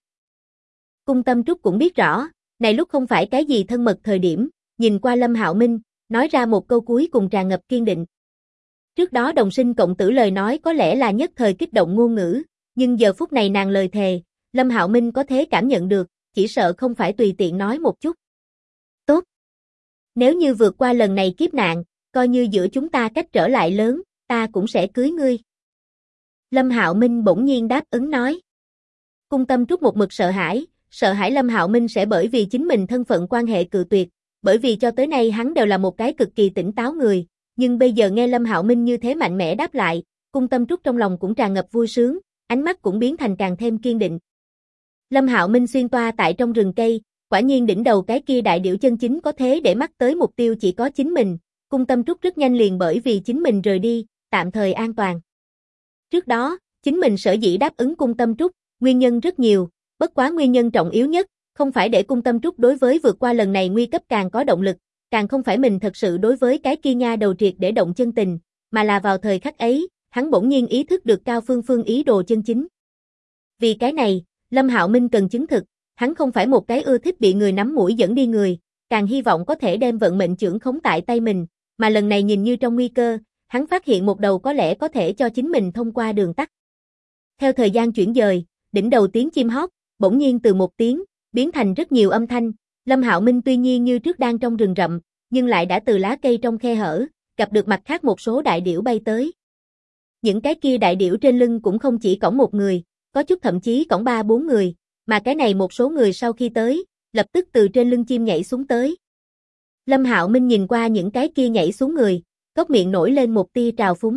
Cung Tâm Trúc cũng biết rõ, này lúc không phải cái gì thân mật thời điểm, nhìn qua Lâm Hạo Minh, nói ra một câu cuối cùng tràn ngập kiên định. Trước đó đồng sinh cộng tử lời nói có lẽ là nhất thời kích động ngôn ngữ, nhưng giờ phút này nàng lời thề, Lâm Hạo Minh có thể cảm nhận được, chỉ sợ không phải tùy tiện nói một chút. Tốt. Nếu như vượt qua lần này kiếp nạn, coi như giữa chúng ta cách trở lại lớn, ta cũng sẽ cưới ngươi. Lâm Hạo Minh bỗng nhiên đáp ứng nói. Cung Tâm Trúc một mực sợ hãi Lâm Hạo Minh sẽ bởi vì chính mình thân phận quan hệ cự tuyệt, bởi vì cho tới nay hắn đều là một cái cực kỳ tỉnh táo người, nhưng bây giờ nghe Lâm Hạo Minh như thế mạnh mẽ đáp lại, Cung Tâm Trúc trong lòng cũng tràn ngập vui sướng, ánh mắt cũng biến thành càng thêm kiên định. Lâm Hạo Minh xuyên toa tại trong rừng cây, quả nhiên đỉnh đầu cái kia đại điểu chân chính có thế để mắt tới mục tiêu chỉ có chính mình, Cung Tâm Trúc rất nhanh liền bởi vì chính mình rời đi, tạm thời an toàn. Trước đó, chính mình sở dĩ đáp ứng Cung Tâm Trúc, nguyên nhân rất nhiều, bất quá nguyên nhân trọng yếu nhất, không phải để Cung Tâm Trúc đối với vượt qua lần này nguy cấp càng có động lực, càng không phải mình thật sự đối với cái kia nha đầu triệt để động chân tình, mà là vào thời khắc ấy, hắn bỗng nhiên ý thức được Cao Phương Phương ý đồ chân chính. Vì cái này, Lâm Hạo Minh cần chứng thực, hắn không phải một cái ưa thích bị người nắm mũi dẫn đi người, càng hy vọng có thể đem vận mệnh trưởng khống tại tay mình, mà lần này nhìn như trong nguy cơ, hắn phát hiện một đầu có lẽ có thể cho chính mình thông qua đường tắt. Theo thời gian chuyển dời, đỉnh đầu tiếng chim hót, bỗng nhiên từ một tiếng, biến thành rất nhiều âm thanh, Lâm Hạo Minh tuy nhiên như trước đang trong rừng rậm, nhưng lại đã từ lá cây trong khe hở, gặp được mặt khác một số đại điểu bay tới. Những cái kia đại điểu trên lưng cũng không chỉ cõng một người, có chút thậm chí cõng 3-4 người, mà cái này một số người sau khi tới, lập tức từ trên lưng chim nhảy xuống tới. Lâm Hạo Minh nhìn qua những cái kia nhảy xuống người, cốc miệng nổi lên một tia trào phúng.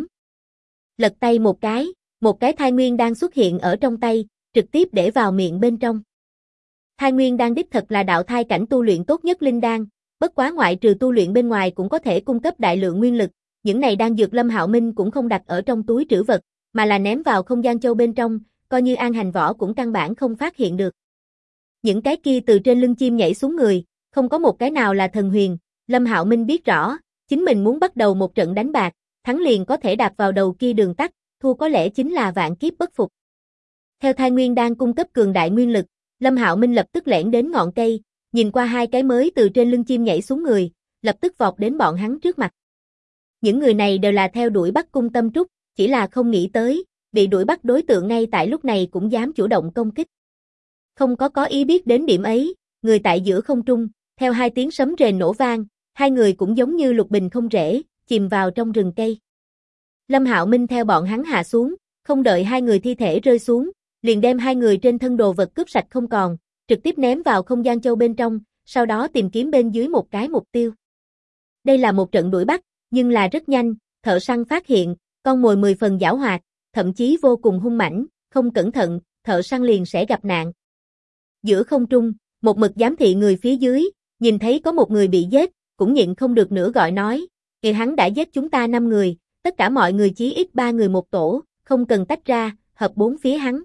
Lật tay một cái thai nguyên đang xuất hiện ở trong tay, trực tiếp để vào miệng bên trong. Thai nguyên đan đích thật là đạo thai cảnh tu luyện tốt nhất linh đan, bất quá ngoại trừ tu luyện bên ngoài cũng có thể cung cấp đại lượng nguyên lực, những này đan dược Lâm Hạo Minh cũng không đặt ở trong túi trữ vật, mà là ném vào không gian châu bên trong, coi như An Hành Võ cũng căn bản không phát hiện được. Những cái kia từ trên lưng chim nhảy xuống người, không có một cái nào là thần huyền, Lâm Hạo Minh biết rõ, chính mình muốn bắt đầu một trận đánh bạc, thắng liền có thể đạp vào đầu kia đường tắt, thua có lẽ chính là vạn kiếp bất phục. Theo thai nguyên đan cung cấp cường đại nguyên lực, Lâm Hạo Minh lập tức lẻn đến ngọn cây, nhìn qua hai cái mới từ trên lưng chim nhảy xuống người, lập tức vọt đến bọn hắn trước mặt. Những người này đều là theo đuổi bắt Cung Tâm Trúc, chỉ là không nghĩ tới, bị đuổi bắt đối tượng ngay tại lúc này cũng dám chủ động công kích. Không có ý biết đến điểm ấy, người tại giữa không trung, theo hai tiếng sấm rền nổ vang, hai người cũng giống như lục bình không rễ, chìm vào trong rừng cây. Lâm Hạo Minh theo bọn hắn hạ xuống, không đợi hai người thi thể rơi xuống, liền đem hai người trên thân đồ vật cướp sạch không còn, trực tiếp ném vào không gian châu bên trong, sau đó tìm kiếm bên dưới một cái mục tiêu. Đây là một trận đuổi bắt, nhưng là rất nhanh, thợ săn phát hiện, con mồi 10 phần giảo hoạt, thậm chí vô cùng hung mãnh, không cẩn thận, thợ săn liền sẽ gặp nạn. Giữa không trung, một mực giám thị người phía dưới, nhìn thấy có một người bị giết, cũng nhịn không được nữa gọi nói, kìa hắn đã giết chúng ta 5 người, tất cả mọi người chí ít 3 người một tổ, không cần tách ra, hợp 4 phía hắn.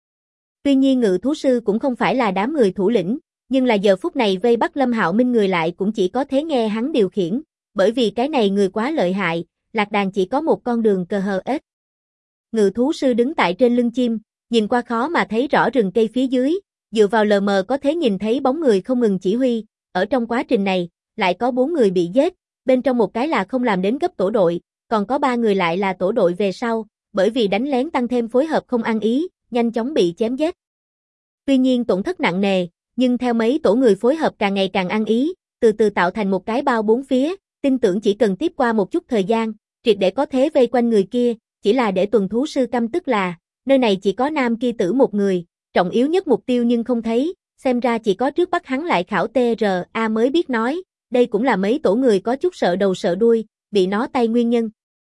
Tuy nhiên ngự thú sư cũng không phải là đám người thủ lĩnh, nhưng là giờ phút này vây bắt Lâm Hạo Minh người lại cũng chỉ có thế nghe hắn điều khiển, bởi vì cái này người quá lợi hại, lạc đàn chỉ có một con đường cờ hờ ếch. Ngự thú sư đứng tại trên lưng chim, nhìn qua khó mà thấy rõ rừng cây phía dưới, dựa vào lờ mờ có thể nhìn thấy bóng người không ngừng chỉ huy, ở trong quá trình này, lại có 4 người bị giết, bên trong một cái là không làm đến cấp tổ đội, còn có 3 người lại là tổ đội về sau, bởi vì đánh lén tăng thêm phối hợp không ăn ý, nhanh chóng bị chém giết. Tuy nhiên tổn thất nặng nề, nhưng theo mấy tổ người phối hợp càng ngày càng ăn ý, từ từ tạo thành một cái bao 4 phía, tin tưởng chỉ cần tiếp qua một chút thời gian, triệt để có thế vây quanh người kia, chỉ là để tuần thú sư căm tức là, nơi này chỉ có nam kia tử một người, trọng yếu nhất mục tiêu nhưng không thấy, xem ra chỉ có trước bắt hắn lại khảo TRA mới biết nói, đây cũng là mấy tổ người có chút sợ đầu sợ đuôi, bị nó tay nguyên nhân.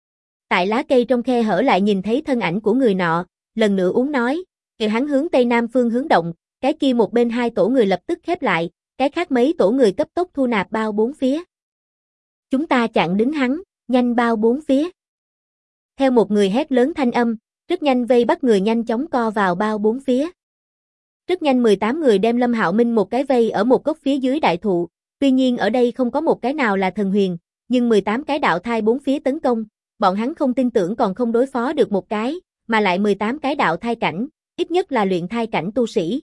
Tại lá cây trong khe hở lại nhìn thấy thân ảnh của người nọ, lần nữa uống nói, kìa hắn hướng tây nam phương hướng động, cái kia một bên hai tổ người lập tức khép lại, cái khác mấy tổ người cấp tốc thu nạp bao 4 phía. Chúng ta chặn đứng hắn, nhanh bao 4 phía. Theo một người hét lớn thanh âm, rất nhanh vây bắt người nhanh chóng co vào bao 4 phía. Rất nhanh 18 người đem Lâm Hạo Minh một cái vây ở một góc phía dưới đại thụ, tuy nhiên ở đây không có một cái nào là thần huyền, nhưng 18 cái đạo thai 4 phía tấn công, bọn hắn không tin tưởng còn không đối phó được một cái, mà lại 18 cái đạo thai cảnh, ít nhất là luyện thai cảnh tu sĩ.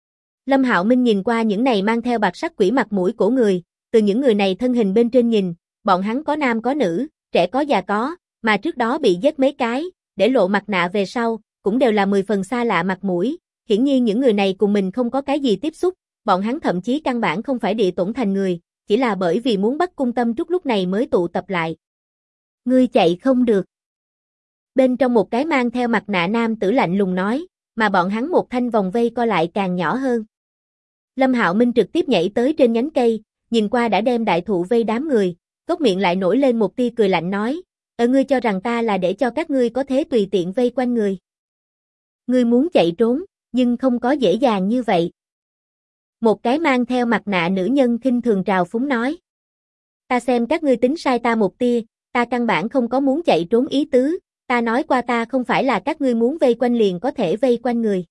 Lâm Hạo Minh nhìn qua những này mang theo bạc sắc quỷ mặt mũi của người, từ những người này thân hình bên trên nhìn, bọn hắn có nam có nữ, trẻ có già có, mà trước đó bị giết mấy cái, để lộ mặt nạ về sau, cũng đều là 10 phần xa lạ mặt mũi, hiển nhiên những người này cùng mình không có cái gì tiếp xúc, bọn hắn thậm chí căn bản không phải địa tổn thành người, chỉ là bởi vì muốn bắt Cung Tâm Trúc lúc này mới tụ tập lại. Ngươi chạy không được. Bên trong một cái mang theo mặt nạ nam tử lạnh lùng nói, mà bọn hắn một thanh vòng vây co lại càng nhỏ hơn. Lâm Hạo Minh trực tiếp nhảy tới trên nhánh cây, nhìn qua đã đem đại thụ vây đám người, cốc miệng lại nổi lên một tia cười lạnh nói, ngươi cho rằng ta là để cho các ngươi có thế tùy tiện vây quanh người. Ngươi muốn chạy trốn, nhưng không có dễ dàng như vậy. Một cái mang theo mặt nạ nữ nhân khinh thường trào phúng nói. Ta xem các ngươi tính sai ta một tia, ta căn bản không có muốn chạy trốn ý tứ, ta nói qua ta không phải là các ngươi muốn vây quanh liền có thể vây quanh người.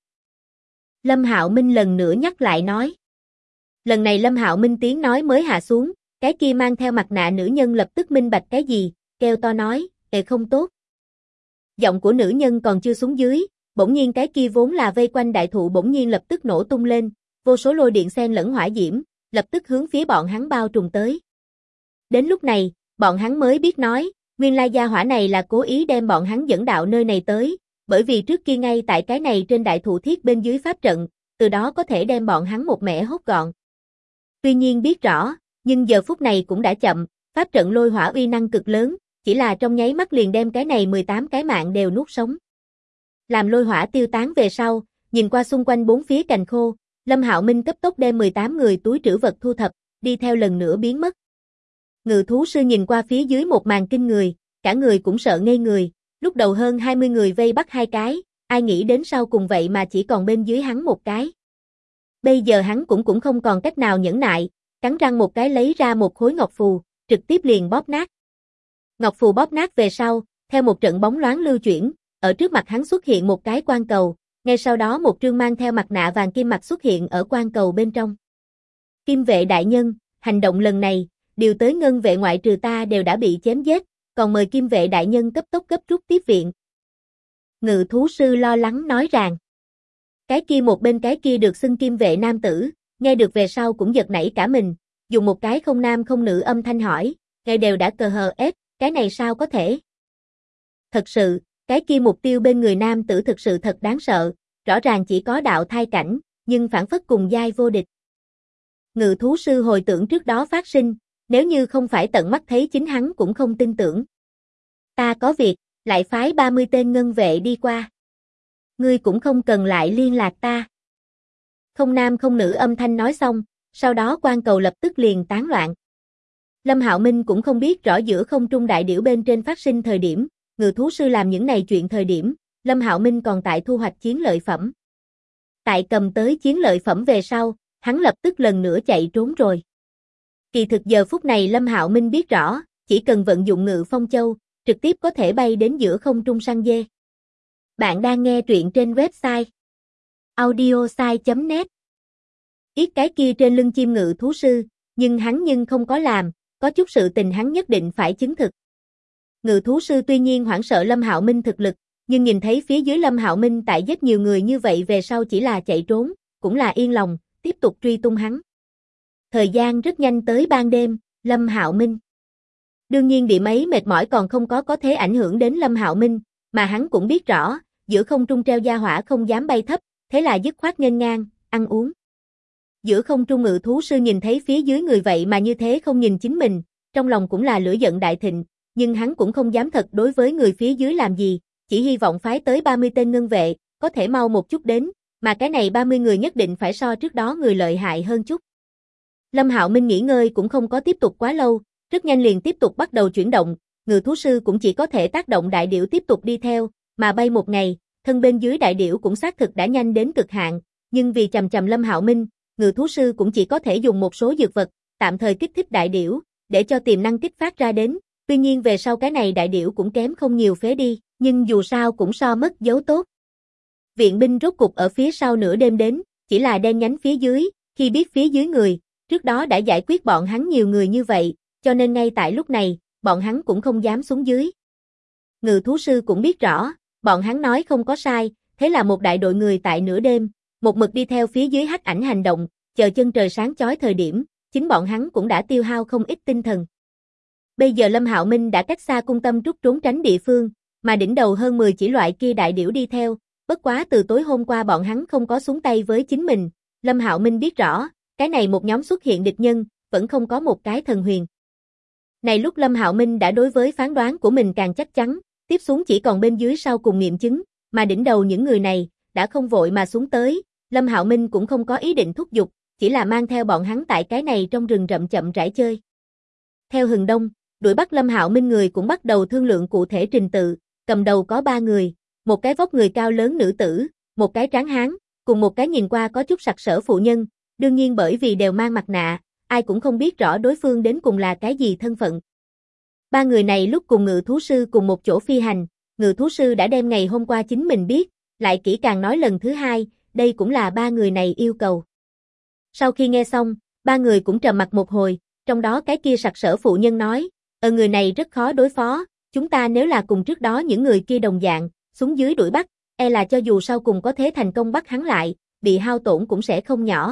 Lâm Hạo Minh lần nữa nhắc lại nói. Lần này Lâm Hạo Minh tiếng nói mới hạ xuống, cái kia mang theo mặt nạ nữ nhân lập tức minh bạch cái gì, kêu to nói, không tốt. Giọng của nữ nhân còn chưa xuống dưới, bỗng nhiên cái kia vốn là vây quanh đại thụ bỗng nhiên lập tức nổ tung lên, vô số lôi điện xen lẫn hỏa diễm, lập tức hướng phía bọn hắn bao trùm tới. Đến lúc này, bọn hắn mới biết nói, nguyên lai gia hỏa này là cố ý đem bọn hắn dẫn đạo nơi này tới, bởi vì trước kia ngay tại cái này trên đại thụ thiết bên dưới pháp trận, từ đó có thể đem bọn hắn một mẻ hốt gọn. Tuy nhiên biết rõ, nhưng giờ phút này cũng đã chậm, pháp trận lôi hỏa uy năng cực lớn, chỉ là trong nháy mắt liền đem cái này 18 cái mạng đều nuốt sống. Làm lôi hỏa tiêu tán về sau, nhìn qua xung quanh bốn phía cành khô, Lâm Hạo Minh cấp tốc đem 18 người túi trữ vật thu thập, đi theo lần nữa biến mất. Ngự thú sư nhìn qua phía dưới một màn kinh người, cả người cũng sợ ngây người, lúc đầu hơn 20 người vây bắt hai cái, ai nghĩ đến sau cùng vậy mà chỉ còn bên dưới hắn một cái. Bây giờ hắn cũng không còn cách nào nhẫn nại, cắn răng một cái lấy ra một khối ngọc phù, trực tiếp liền bóp nát. Ngọc phù bóp nát về sau, theo một trận bóng loáng lưu chuyển, ở trước mặt hắn xuất hiện một cái quan cầu, ngay sau đó một trương mang theo mặt nạ vàng kim mặt xuất hiện ở quan cầu bên trong. Kim vệ đại nhân, hành động lần này, điều tới ngân vệ ngoại trừ ta đều đã bị chém giết, còn mời kim vệ đại nhân cấp tốc gấp rút tiếp viện. Ngự thú sư lo lắng nói rằng, cái kia một bên cái kia được xưng kim vệ nam tử, nghe được về sau cũng giật nảy cả mình, dùng một cái không nam không nữ âm thanh hỏi, ngài đều đã cờ hờ ép, cái này sao có thể? Thật sự, cái kia mục tiêu bên người nam tử thực sự thật đáng sợ, rõ ràng chỉ có đạo thai cảnh, nhưng phản phất cùng giai vô địch. Ngự thú sư hồi tưởng trước đó phát sinh, nếu như không phải tận mắt thấy chính hắn cũng không tin tưởng. Ta có việc, lại phái 30 tên ngân vệ đi qua. Ngươi cũng không cần lại liên lạc ta. Không nam không nữ âm thanh nói xong, sau đó quan cầu lập tức liền tán loạn. Lâm Hạo Minh cũng không biết rõ giữa không trung đại điểu bên trên phát sinh thời điểm, ngự thú sư làm những này chuyện thời điểm, Lâm Hạo Minh còn tại thu hoạch chiến lợi phẩm. Tại cầm tới chiến lợi phẩm về sau, hắn lập tức lần nữa chạy trốn rồi. Kỳ thực giờ phút này Lâm Hạo Minh biết rõ, chỉ cần vận dụng Ngự Phong Châu, trực tiếp có thể bay đến giữa không trung săn dê. Bạn đang nghe truyện trên website audiosai.net. Ít cái kia trên lưng chim ngự thú sư, nhưng hắn không có làm, có chút sự tình hắn nhất định phải chứng thực. Ngự thú sư tuy nhiên hoảng sợ Lâm Hạo Minh thực lực, nhưng nhìn thấy phía dưới Lâm Hạo Minh tại giết nhiều người như vậy về sau chỉ là chạy trốn, cũng là yên lòng, tiếp tục truy tung hắn. Thời gian rất nhanh tới ban đêm, Lâm Hạo Minh. Đương nhiên điểm ấy mệt mỏi còn không có thể ảnh hưởng đến Lâm Hạo Minh, mà hắn cũng biết rõ, giữa không trung treo gia hỏa không dám bay thấp, thế là dứt khoát nghênh ngang, ăn uống. Giữa không trung ngự thú sư nhìn thấy phía dưới người vậy mà như thế không nhìn chính mình, trong lòng cũng là lửa giận đại thịnh, nhưng hắn cũng không dám thật đối với người phía dưới làm gì, chỉ hy vọng phái tới 30 tên ngân vệ, có thể mau một chút đến, mà cái này 30 người nhất định phải so trước đó người lợi hại hơn chút. Lâm Hạo Minh nghỉ ngơi cũng không có tiếp tục quá lâu, rất nhanh liền tiếp tục bắt đầu chuyển động, ngự thú sư cũng chỉ có thể tác động đại điểu tiếp tục đi theo, mà bay một ngày, thân bên dưới đại điểu cũng xác thực đã nhanh đến cực hạn, nhưng vì chằm Lâm Hạo Minh, ngự thú sư cũng chỉ có thể dùng một số dược vật, tạm thời kích thích đại điểu, để cho tiềm năng kích phát ra đến, tuy nhiên về sau cái này đại điểu cũng kém không nhiều phế đi, nhưng dù sao cũng so mất dấu tốt. Viện binh rốt cục ở phía sau nửa đêm đến, chỉ là đen nhánh phía dưới, khi biết phía dưới người, trước đó đã giải quyết bọn hắn nhiều người như vậy, cho nên ngay tại lúc này, bọn hắn cũng không dám xuống dưới. Ngự thú sư cũng biết rõ, bọn hắn nói không có sai, thế là một đại đội người tại nửa đêm, một mực đi theo phía dưới hắc ảnh hành động, chờ chân trời sáng chói thời điểm, chính bọn hắn cũng đã tiêu hao không ít tinh thần. Bây giờ Lâm Hạo Minh đã cách xa cung tâm trúc trốn tránh địa phương, mà đỉnh đầu hơn 10 chỉ loại kia đại điểu đi theo, bất quá từ tối hôm qua bọn hắn không có xuống tay với chính mình, Lâm Hạo Minh biết rõ, cái này một nhóm xuất hiện địch nhân, vẫn không có một cái thần huyền. Này lúc Lâm Hạo Minh đã đối với phán đoán của mình càng chắc chắn, tiếp xuống chỉ còn bên dưới sau cùng nghiệm chứng, mà đỉnh đầu những người này, đã không vội mà xuống tới, Lâm Hạo Minh cũng không có ý định thúc giục, chỉ là mang theo bọn hắn tại cái này trong rừng rậm chậm rãi chơi. Theo hừng đông, đuổi bắt Lâm Hạo Minh người cũng bắt đầu thương lượng cụ thể trình tự, cầm đầu có 3 người, một cái vóc người cao lớn nữ tử, một cái tráng hán, cùng một cái nhìn qua có chút sặc sỡ phụ nhân, đương nhiên bởi vì đều mang mặt nạ, ai cũng không biết rõ đối phương đến cùng là cái gì thân phận. 3 người này lúc cùng ngự thú sư cùng một chỗ phi hành, ngự thú sư đã đem ngày hôm qua chính mình biết, lại kỹ càng nói lần thứ 2, đây cũng là 3 người này yêu cầu. Sau khi nghe xong, 3 người cũng trầm mặc một hồi, trong đó cái kia sặc sỡ phụ nhân nói, người này rất khó đối phó, chúng ta nếu là cùng trước đó những người kia đồng dạng, xuống dưới đuổi bắt, e là cho dù sau cùng có thế thành công bắt hắn lại, bị hao tổn cũng sẽ không nhỏ.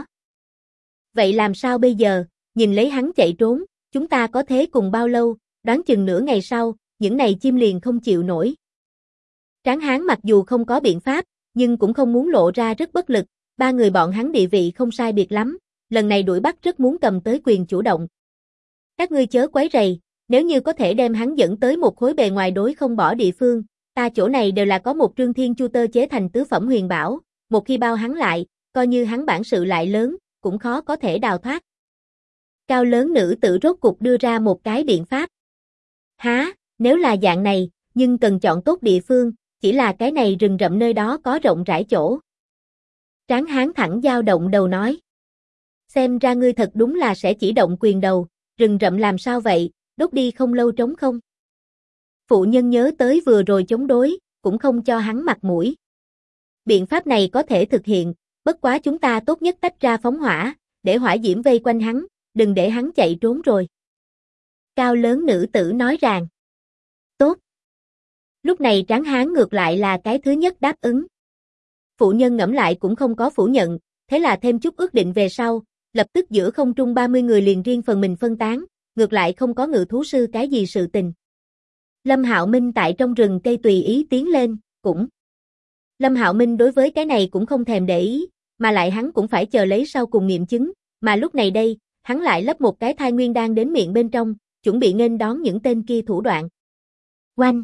Vậy làm sao bây giờ, nhìn lấy hắn chạy trốn, chúng ta có thế cùng bao lâu, đoán chừng nửa ngày sau, những này chim liền không chịu nổi. Tráng Hán mặc dù không có biện pháp, nhưng cũng không muốn lộ ra rất bất lực, ba người bọn hắn địa vị không sai biệt lắm, lần này đuổi bắt rất muốn cầm tới quyền chủ động. Các ngươi chớ quấy rầy, nếu như có thể đem hắn dẫn tới một khối bề ngoài đối không bỏ địa phương, ta chỗ này đều là có một trương thiên chu tơ chế thành tứ phẩm huyền bảo, một khi bao hắn lại, coi như hắn bản sự lại lớn, cũng khó có thể đào thoát. Cao lớn nữ tử rốt cục đưa ra một cái biện pháp. Há, nếu là dạng này, nhưng cần chọn tốt địa phương, chỉ là cái này rừng rậm nơi đó có rộng rãi chỗ. Tráng Hán thẳng dao động đầu nói. Xem ra ngươi thật đúng là sẽ chỉ động quyền đầu, rừng rậm làm sao vậy, đốt đi không lâu trống không? Phụ nhân nhớ tới vừa rồi chống đối, cũng không cho hắn mặt mũi. Biện pháp này có thể thực hiện, bất quá chúng ta tốt nhất tách ra phóng hỏa, để hỏa diễm vây quanh hắn, đừng để hắn chạy trốn rồi. Cao lớn nữ tử nói rằng. Tốt. Lúc này Tráng Hán ngược lại là cái thứ nhất đáp ứng. Phụ nhân ngẫm lại cũng không có phủ nhận, thế là thêm chút ước định về sau, lập tức giữa không trung 30 người liền riêng phần mình phân tán, ngược lại không có ngự thú sư cái gì sự tình. Lâm Hạo Minh tại trong rừng cây tùy ý tiến lên, cũng. Lâm Hạo Minh đối với cái này cũng không thèm để ý, mà lại hắn cũng phải chờ lấy sau cùng nghiệm chứng, mà lúc này đây, hắn lại lấp một cái thai nguyên đan đến miệng bên trong, chuẩn bị nghênh đón những tên kia thủ đoạn. Oanh!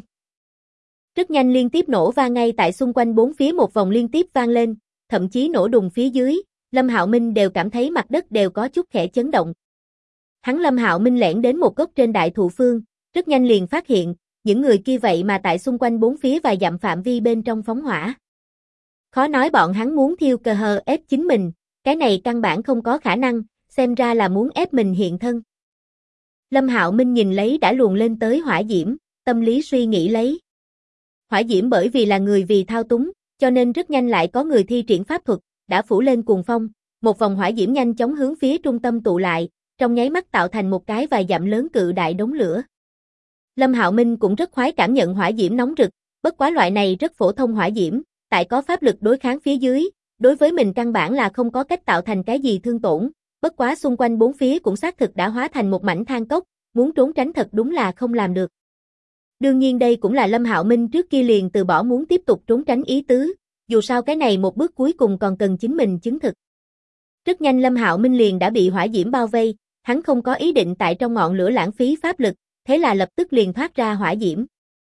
Rất nhanh liên tiếp nổ vang ngay tại xung quanh bốn phía một vòng liên tiếp vang lên, thậm chí nổ đùng phía dưới, Lâm Hạo Minh đều cảm thấy mặt đất đều có chút khẽ chấn động. Hắn Lâm Hạo Minh lẻn đến một gốc trên đại thụ phương, rất nhanh liền phát hiện, những người kia vậy mà tại xung quanh bốn phía vài dặm phạm vi bên trong phóng hỏa. Khó nói bọn hắn muốn thiêu cờ hờ ép chính mình, cái này căn bản không có khả năng, xem ra là muốn ép mình hiện thân. Lâm Hạo Minh nhìn lấy đã luồn lên tới hỏa diễm, tâm lý suy nghĩ lấy. Hỏa diễm bởi vì là người vì thao túng, cho nên rất nhanh lại có người thi triển pháp thuật, đã phủ lên cuồng phong, một vòng hỏa diễm nhanh chóng hướng phía trung tâm tụ lại, trong nháy mắt tạo thành một cái vài dặm lớn cự đại đống lửa. Lâm Hạo Minh cũng rất khoái cảm nhận hỏa diễm nóng rực, bất quá loại này rất phổ thông hỏa diễm, tại có pháp lực đối kháng phía dưới, đối với mình căn bản là không có cách tạo thành cái gì thương tổn, bất quá xung quanh bốn phía cũng xác thực đã hóa thành một mảnh than cốc, muốn trốn tránh thật đúng là không làm được. Đương nhiên đây cũng là Lâm Hạo Minh trước kia liền từ bỏ muốn tiếp tục trốn tránh ý tứ, dù sao cái này một bước cuối cùng còn cần chính mình chứng thực. Rất nhanh Lâm Hạo Minh liền đã bị hỏa diễm bao vây, hắn không có ý định tại trong ngọn lửa lãng phí pháp lực, thế là lập tức liền thoát ra hỏa diễm.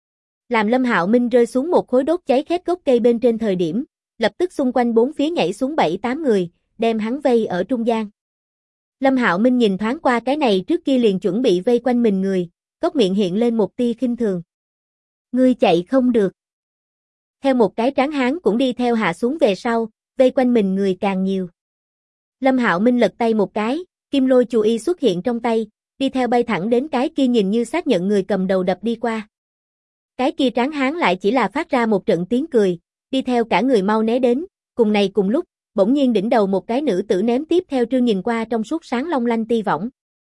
Làm Lâm Hạo Minh rơi xuống một khối đốt cháy khét gốc cây bên trên thời điểm, lập tức xung quanh bốn phía nhảy xuống 7-8 người, đem hắn vây ở trung gian. Lâm Hạo Minh nhìn thoáng qua cái này trước kia liền chuẩn bị vây quanh mình người, cốc miệng hiện lên một tia khinh thường. Ngươi chạy không được. Theo một cái Tráng Hán cũng đi theo hạ xuống về sau, vây quanh mình người càng nhiều. Lâm Hạo Minh lật tay một cái, kim lôi chù y xuất hiện trong tay, đi theo bay thẳng đến cái kia nhìn như xác nhận người cầm đầu đập đi qua. Cái kia Tráng Hán lại chỉ là phát ra một trận tiếng cười, đi theo cả người mau né đến, cùng này cùng lúc, bỗng nhiên đỉnh đầu một cái nữ tử ném tiếp theo trương nhìn qua trong suốt sáng long lanh ti võng.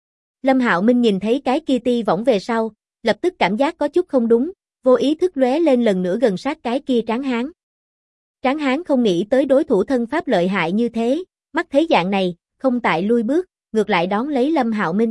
Lâm Hạo Minh nhìn thấy cái kia ti võng về sau, lập tức cảm giác có chút không đúng, vô ý thức lóe lên lần nữa gần sát cái kia Tráng Hán. Tráng Hán không nghĩ tới đối thủ thân pháp lợi hại như thế, mắt thấy dạng này, không tại lui bước, ngược lại đón lấy Lâm Hạo Minh.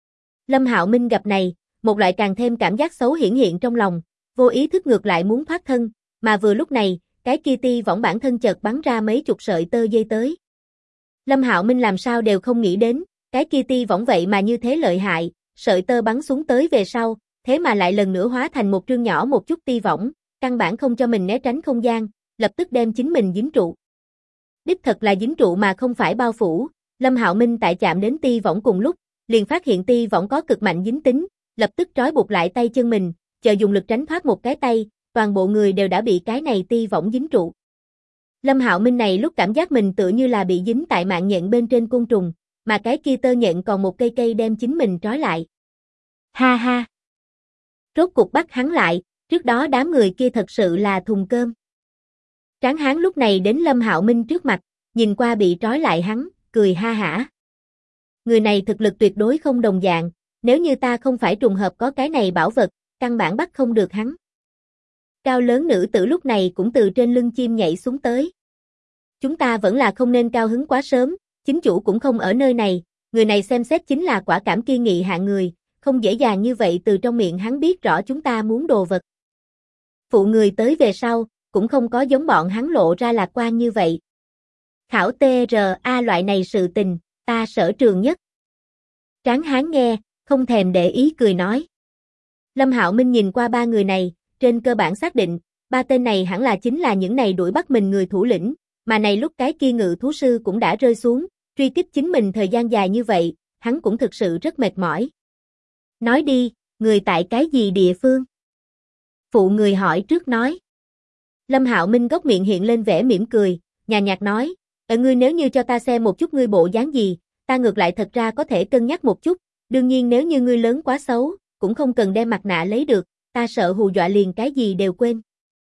Lâm Hạo Minh gặp này, một loại càng thêm cảm giác xấu hiển hiện trong lòng, vô ý thức ngược lại muốn thoát thân, mà vừa lúc này, cái kia ti võng bản thân chợt bắn ra mấy chục sợi tơ dây tới. Lâm Hạo Minh làm sao đều không nghĩ đến, cái kia ti võng vậy mà như thế lợi hại, sợi tơ bắn xuống tới về sau, thế mà lại lần nữa hóa thành một trương nhỏ một chút ti võng, căn bản không cho mình né tránh không gian, lập tức đem chính mình dính trụ. Đích thật là dính trụ mà không phải bao phủ, Lâm Hạo Minh tại chạm đến ti võng cùng lúc, liền phát hiện ti võng có cực mạnh dính tính, lập tức trói buộc lại tay chân mình, chờ dùng lực tránh thoát một cái tay, toàn bộ người đều đã bị cái này ti võng dính trụ. Lâm Hạo Minh này lúc cảm giác mình tựa như là bị dính tại mạng nhện bên trên côn trùng, mà cái kia tơ nhện còn một cây cây đem chính mình trói lại. Ha ha! Rốt cục bắt hắn lại, trước đó đám người kia thật sự là thùng cơm. Tráng Hán lúc này đến Lâm Hạo Minh trước mặt, nhìn qua bị trói lại hắn, cười ha hả. Người này thực lực tuyệt đối không đồng dạng, nếu như ta không phải trùng hợp có cái này bảo vật, căn bản bắt không được hắn. Cao lớn nữ tử lúc này cũng từ trên lưng chim nhảy xuống tới. Chúng ta vẫn là không nên cao hứng quá sớm, chính chủ cũng không ở nơi này, người này xem xét chính là quả cảm kiên nghị hạng người, không dễ dàng như vậy từ trong miệng hắn biết rõ chúng ta muốn đồ vật. Phụ người tới về sau, cũng không có giống bọn hắn lộ ra lạc quan như vậy. Khảo TRA loại này sự tình, ta sở trường nhất. Tráng hán nghe, không thèm để ý cười nói. Lâm Hạo Minh nhìn qua ba người này, trên cơ bản xác định, ba tên này hẳn là chính là những này đuổi bắt mình người thủ lĩnh, mà này lúc cái kia ngự thú sư cũng đã rơi xuống, truy kích chính mình thời gian dài như vậy, hắn cũng thực sự rất mệt mỏi. Nói đi, người tại cái gì địa phương? Phụ người hỏi trước nói. Lâm Hạo Minh góc miệng hiện lên vẻ mỉm cười, nhàn nhạt nói, ngươi nếu như cho ta xem một chút ngươi bộ dáng gì, ta ngược lại thật ra có thể cân nhắc một chút, đương nhiên nếu như ngươi lớn quá xấu, cũng không cần đem mặt nạ lấy được, ta sợ hù dọa liền cái gì đều quên.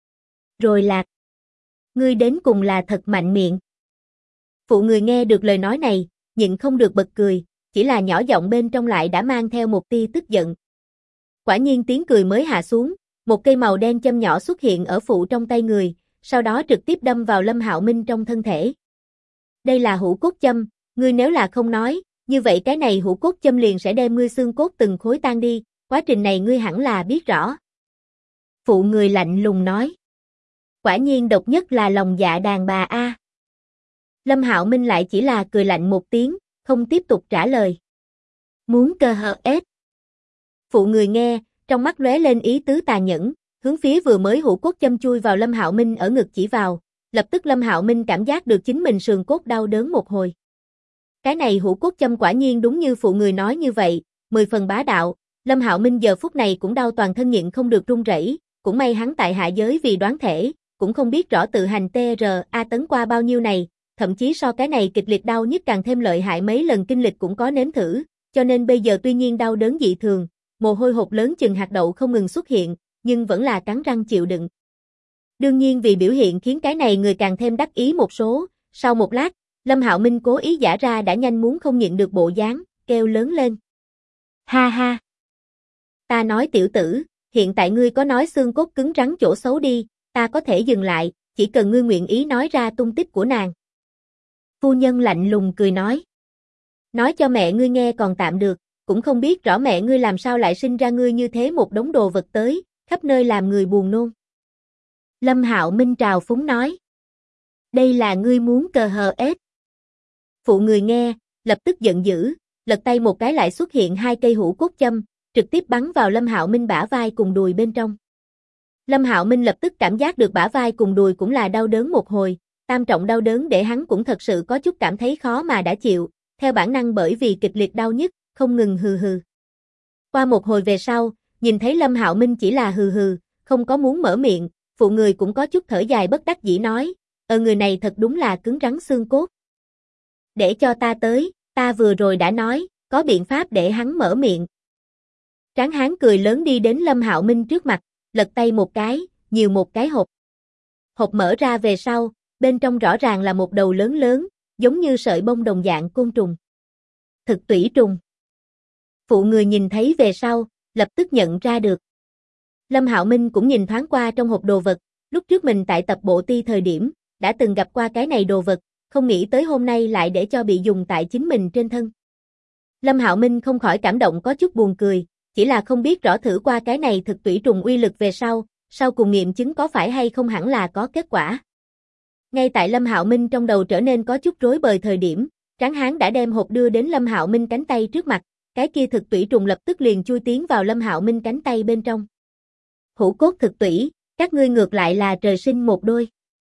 Rồi lạc. Ngươi đến cùng là thật mạnh miệng. Phụ người nghe được lời nói này, nhịn không được bật cười, chỉ là nhỏ giọng bên trong lại đã mang theo một tia tức giận. Quả nhiên tiếng cười mới hạ xuống, một cây màu đen châm nhỏ xuất hiện ở phụ trong tay người, sau đó trực tiếp đâm vào Lâm Hạo Minh trong thân thể. Đây là hũ cốt châm, ngươi nếu là không nói, như vậy cái này hũ cốt châm liền sẽ đem ngươi xương cốt từng khối tan đi, quá trình này ngươi hẳn là biết rõ. Phụ người lạnh lùng nói. Quả nhiên độc nhất là lòng dạ đàn bà a. Lâm Hạo Minh lại chỉ là cười lạnh một tiếng, không tiếp tục trả lời. Muốn cơ hờ ết. Phụ người nghe, trong mắt lóe lên ý tứ tàn nhẫn, hướng phía vừa mới hũ cốt châm chui vào Lâm Hạo Minh ở ngực chỉ vào, lập tức Lâm Hạo Minh cảm giác được chính mình sườn cốt đau đớn một hồi. Cái này hũ cốt châm quả nhiên đúng như phụ người nói như vậy, 10 phần bá đạo, Lâm Hạo Minh giờ phút này cũng đau toàn thân nhịn không được run rẩy, cũng may hắn tại hạ giới vì đoán thể, cũng không biết rõ tự hành TRA tấn qua bao nhiêu này, thậm chí so cái này kịch liệt đau nhất càng thêm lợi hại mấy lần kinh lịch cũng có nếm thử, cho nên bây giờ tuy nhiên đau đớn dị thường, mồ hôi hột lớn chừng hạt đậu không ngừng xuất hiện, nhưng vẫn là cắn răng chịu đựng. Đương nhiên vì biểu hiện khiến cái này người càng thêm đắc ý một số, sau một lát, Lâm Hạo Minh cố ý giả ra đã nhanh muốn không nhịn được bộ dáng, kêu lớn lên. Ha ha! Ta nói tiểu tử, hiện tại ngươi có nói xương cốt cứng rắn chỗ xấu đi, ta có thể dừng lại, chỉ cần ngươi nguyện ý nói ra tung tích của nàng. Phu nhân lạnh lùng cười nói. Nói cho mẹ ngươi nghe còn tạm được, cũng không biết rõ mẹ ngươi làm sao lại sinh ra ngươi như thế một đống đồ vật tới, khắp nơi làm người buồn nôn. Lâm Hạo Minh trào phúng nói. Đây là ngươi muốn cờ hờ ết. Phụ người nghe, lập tức giận dữ, lật tay một cái lại xuất hiện hai cây hũ cốt châm, trực tiếp bắn vào Lâm Hạo Minh bả vai cùng đùi bên trong. Lâm Hạo Minh lập tức cảm giác được bả vai cùng đùi cũng là đau đớn một hồi, tam trọng đau đớn để hắn cũng thật sự có chút cảm thấy khó mà đã chịu, theo bản năng bởi vì kịch liệt đau nhức, không ngừng hừ hừ. Qua một hồi về sau, nhìn thấy Lâm Hạo Minh chỉ là hừ hừ, không có muốn mở miệng, phụ người cũng có chút thở dài bất đắc dĩ nói, người này thật đúng là cứng rắn xương cốt. Để cho ta tới, ta vừa rồi đã nói, có biện pháp để hắn mở miệng. Tráng hán cười lớn đi đến Lâm Hạo Minh trước mặt, lật tay một cái, nhiều một cái hộp. Hộp mở ra về sau, bên trong rõ ràng là một đầu lớn lớn, giống như sợi bông đồng dạng côn trùng. Thực tủy trùng. Phụ người nhìn thấy về sau, lập tức nhận ra được. Lâm Hạo Minh cũng nhìn thoáng qua trong hộp đồ vật, lúc trước mình tại tập bộ ti thời điểm, đã từng gặp qua cái này đồ vật, không nghĩ tới hôm nay lại để cho bị dùng tại chính mình trên thân. Lâm Hạo Minh không khỏi cảm động có chút buồn cười, chỉ là không biết rõ thử qua cái này thực tủy trùng uy lực về sau cùng nghiệm chứng có phải hay không hẳn là có kết quả. Ngay tại Lâm Hạo Minh trong đầu trở nên có chút rối bời thời điểm, tráng hán đã đem hộp đưa đến Lâm Hạo Minh cánh tay trước mặt, cái kia thực tủy trùng lập tức liền chui tiến vào Lâm Hạo Minh cánh tay bên trong. Hũ cốt thực tủy, các ngươi ngược lại là trời sinh một đôi.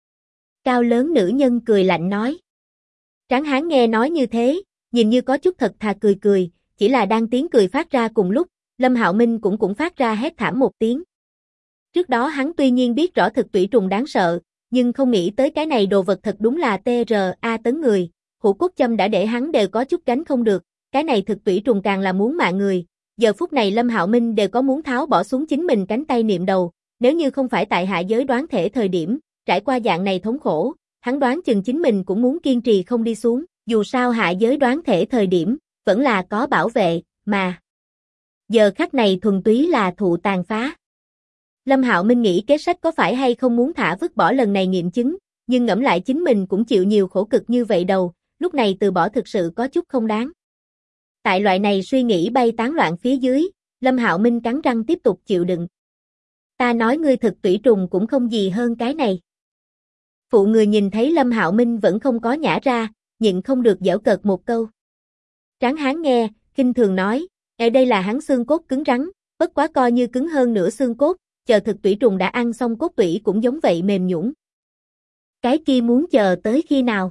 Cao lớn nữ nhân cười lạnh nói. Tráng hán nghe nói như thế, nhìn như có chút thật thà cười cười, chỉ là đang tiếng cười phát ra cùng lúc, Lâm Hạo Minh cũng phát ra hét thảm một tiếng. Trước đó hắn tuy nhiên biết rõ thực tủy trùng đáng sợ, nhưng không nghĩ tới cái này đồ vật thật đúng là TRA tấn người, hũ cốt châm đã để hắn đều có chút gánh không được, cái này thực tủy trùng càng là muốn mạng người. Giờ phút này Lâm Hạo Minh đều có muốn tháo bỏ xuống chính mình cánh tay niệm đầu, nếu như không phải tại hạ giới đoán thể thời điểm, trải qua dạng này thống khổ, hắn đoán chừng chính mình cũng muốn kiên trì không đi xuống, dù sao hạ giới đoán thể thời điểm, vẫn là có bảo vệ, mà. Giờ khắc này thuần túy là thụ tàn phá. Lâm Hạo Minh nghĩ kế sách có phải hay không muốn thả vứt bỏ lần này nghiệm chứng, nhưng ngẫm lại chính mình cũng chịu nhiều khổ cực như vậy đâu, lúc này từ bỏ thực sự có chút không đáng. Tại loại này suy nghĩ bay tán loạn phía dưới, Lâm Hạo Minh cắn răng tiếp tục chịu đựng. Ta nói ngươi thực tủy trùng cũng không gì hơn cái này. Phụ người nhìn thấy Lâm Hạo Minh vẫn không có nhả ra, nhịn không được giễu cợt một câu. Tráng Hán nghe, khinh thường nói, ở đây là hắn xương cốt cứng rắn, bất quá coi như cứng hơn nửa xương cốt, chờ thực tủy trùng đã ăn xong cốt tủy cũng giống vậy mềm nhũn. Cái kia muốn chờ tới khi nào?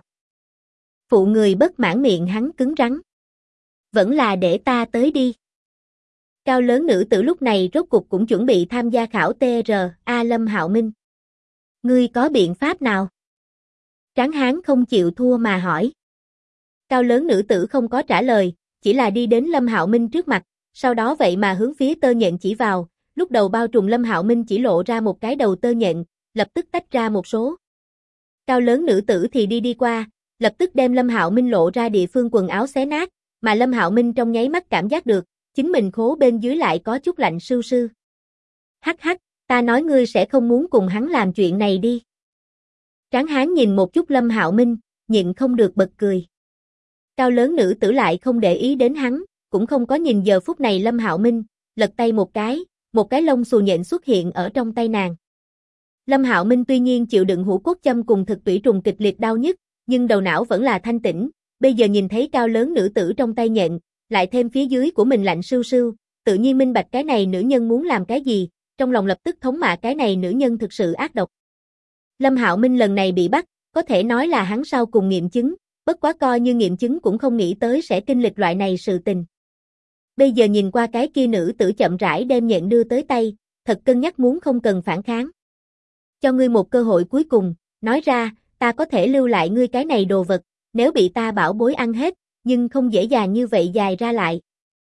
Phụ người bất mãn miệng hắn cứng rắn. Vẫn là để ta tới đi. Cao lớn nữ tử lúc này rốt cục cũng chuẩn bị tham gia khảo TRA Lâm Hạo Minh. Ngươi có biện pháp nào? Tráng Hán không chịu thua mà hỏi. Cao lớn nữ tử không có trả lời, chỉ là đi đến Lâm Hạo Minh trước mặt, sau đó vậy mà hướng phía tơ nhện chỉ vào, lúc đầu bao trùm Lâm Hạo Minh chỉ lộ ra một cái đầu tơ nhện, lập tức tách ra một số. Cao lớn nữ tử thì đi qua, lập tức đem Lâm Hạo Minh lộ ra địa phương quần áo xé nát, mà Lâm Hạo Minh trong nháy mắt cảm giác được, chính mình khố bên dưới lại có chút lạnh sưu sưu. Hắc hắc, ta nói ngươi sẽ không muốn cùng hắn làm chuyện này đi. Tráng Hán nhìn một chút Lâm Hạo Minh, nhịn không được bật cười. Cao lớn nữ tử lại không để ý đến hắn, cũng không có nhìn giờ phút này Lâm Hạo Minh, lật tay một cái lông xù nhện xuất hiện ở trong tay nàng. Lâm Hạo Minh tuy nhiên chịu đựng hũ cốt châm cùng thực tủy trùng kịch liệt đau nhức, nhưng đầu não vẫn là thanh tĩnh, bây giờ nhìn thấy cao lớn nữ tử trong tay nhện, lại thêm phía dưới của mình lạnh sưu sưu, tự nhiên minh bạch cái này nữ nhân muốn làm cái gì, trong lòng lập tức thống mạ cái này nữ nhân thực sự ác độc. Lâm Hạo Minh lần này bị bắt, có thể nói là hắn sau cùng nghiệm chứng, bất quá coi như nghiệm chứng cũng không nghĩ tới sẽ kinh lịch loại này sự tình. Bây giờ nhìn qua cái kia nữ tử chậm rãi đem nhện đưa tới tay, thật cân nhắc muốn không cần phản kháng. Cho ngươi một cơ hội cuối cùng, nói ra, ta có thể lưu lại ngươi cái này đồ vật, nếu bị ta bảo bối ăn hết, nhưng không dễ dàng như vậy dài ra lại.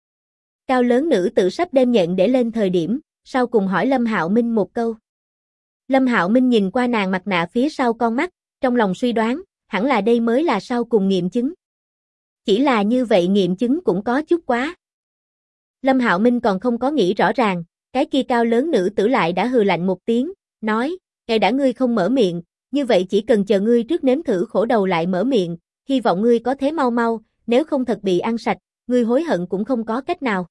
Cao lớn nữ tử sắp đem nhện để lên thời điểm, sau cùng hỏi Lâm Hạo Minh một câu. Lâm Hạo Minh nhìn qua nàng mặt nạ phía sau con mắt, trong lòng suy đoán, hẳn là đây mới là sau cùng nghiệm chứng. Chỉ là như vậy nghiệm chứng cũng có chút quá. Lâm Hạo Minh còn không có nghĩ rõ ràng, cái kia cao lớn nữ tử lại đã hừ lạnh một tiếng, nói, ngay đã ngươi không mở miệng, như vậy chỉ cần chờ ngươi trước nếm thử khổ đầu lại mở miệng, hy vọng ngươi có thế mau mau, nếu không thật bị ăn sạch, ngươi hối hận cũng không có cách nào.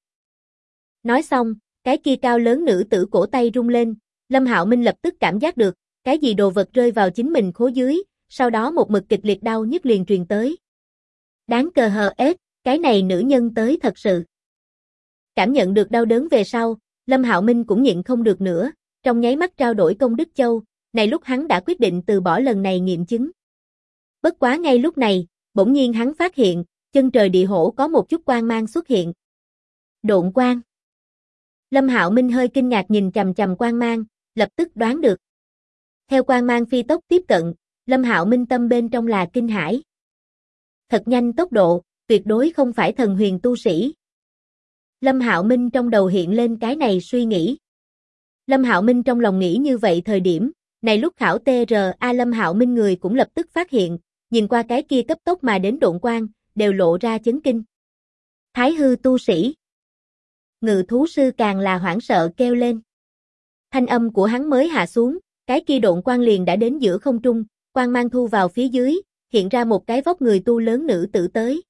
Nói xong, cái kia cao lớn nữ tử cổ tay rung lên, Lâm Hạo Minh lập tức cảm giác được, cái gì đồ vật rơi vào chính mình khố dưới, sau đó một mực kịch liệt đau nhức liền truyền tới. Đáng cờ hờ ết, cái này nữ nhân tới thật sự. Cảm nhận được đau đớn về sau, Lâm Hạo Minh cũng nhịn không được nữa, trong nháy mắt trao đổi công đức châu, này lúc hắn đã quyết định từ bỏ lần này nghiệm chứng. Bất quá ngay lúc này, bỗng nhiên hắn phát hiện, chân trời địa hổ có một chút quang mang xuất hiện. Độn quang. Lâm Hạo Minh hơi kinh ngạc nhìn chằm chằm quang mang, lập tức đoán được. Theo quang mang phi tốc tiếp cận, Lâm Hạo Minh tâm bên trong là kinh hãi. Thật nhanh tốc độ, tuyệt đối không phải thần huyền tu sĩ. Lâm Hạo Minh trong đầu hiện lên cái này suy nghĩ. Lâm Hạo Minh trong lòng nghĩ như vậy thời điểm, này lúc khảo TRA Lâm Hạo Minh người cũng lập tức phát hiện, nhìn qua cái kia cấp tốc mà đến độn quang, đều lộ ra chấn kinh. Thái hư tu sĩ. Ngự thú sư càng là hoảng sợ kêu lên. Thanh âm của hắn mới hạ xuống, cái kia độn quang liền đã đến giữa không trung, quang mang thu vào phía dưới, hiện ra một cái vóc người tu lớn nữ tử tới.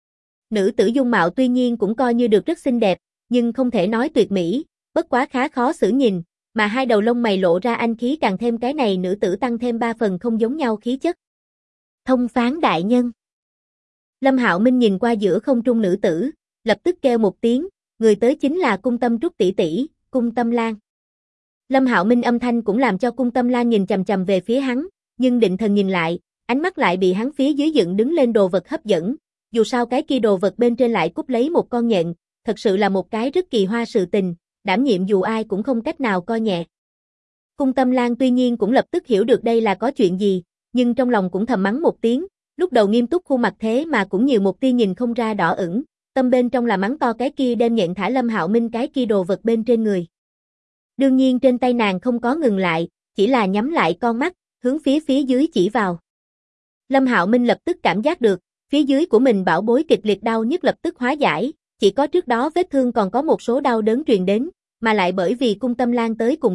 Nữ tử dung mạo tuy nhiên cũng coi như được rất xinh đẹp, nhưng không thể nói tuyệt mỹ, bất quá khá khó xử nhìn, mà hai đầu lông mày lộ ra anh khí càng thêm cái này nữ tử tăng thêm 3 phần không giống nhau khí chất. Thông phán đại nhân. Lâm Hạo Minh nhìn qua giữa không trung nữ tử, lập tức kêu một tiếng, người tới chính là Cung Tâm Trúc tỷ tỷ, Cung Tâm Lan. Lâm Hạo Minh âm thanh cũng làm cho Cung Tâm Lan nhìn chằm chằm về phía hắn, nhưng định thần nhìn lại, ánh mắt lại bị hắn phía dưới dựng đứng lên đồ vật hấp dẫn, dù sao cái kia đồ vật bên trên lại cúp lấy một con nhện, thật sự là một cái rất kỳ hoa sự tình, đảm nhiệm dù ai cũng không cách nào coi nhẹ. Cung Tâm Lan tuy nhiên cũng lập tức hiểu được đây là có chuyện gì, nhưng trong lòng cũng thầm mắng một tiếng, lúc đầu nghiêm túc khuôn mặt thế mà cũng nhiều một tia nhìn không ra đỏ ửng, tâm bên trong là mắng to cái kia đem nhện thả Lâm Hạo Minh cái kia đồ vật bên trên người. Đương nhiên trên tay nàng không có ngừng lại, chỉ là nhắm lại con mắt, hướng phía dưới chỉ vào. Lâm Hạo Minh lập tức cảm giác được, phía dưới của mình bảo bối kịch liệt đau nhức lập tức hóa giải, chỉ có trước đó vết thương còn có một số đau đớn truyền đến, mà lại bởi vì Cung Tâm Lan tới cùng lúc,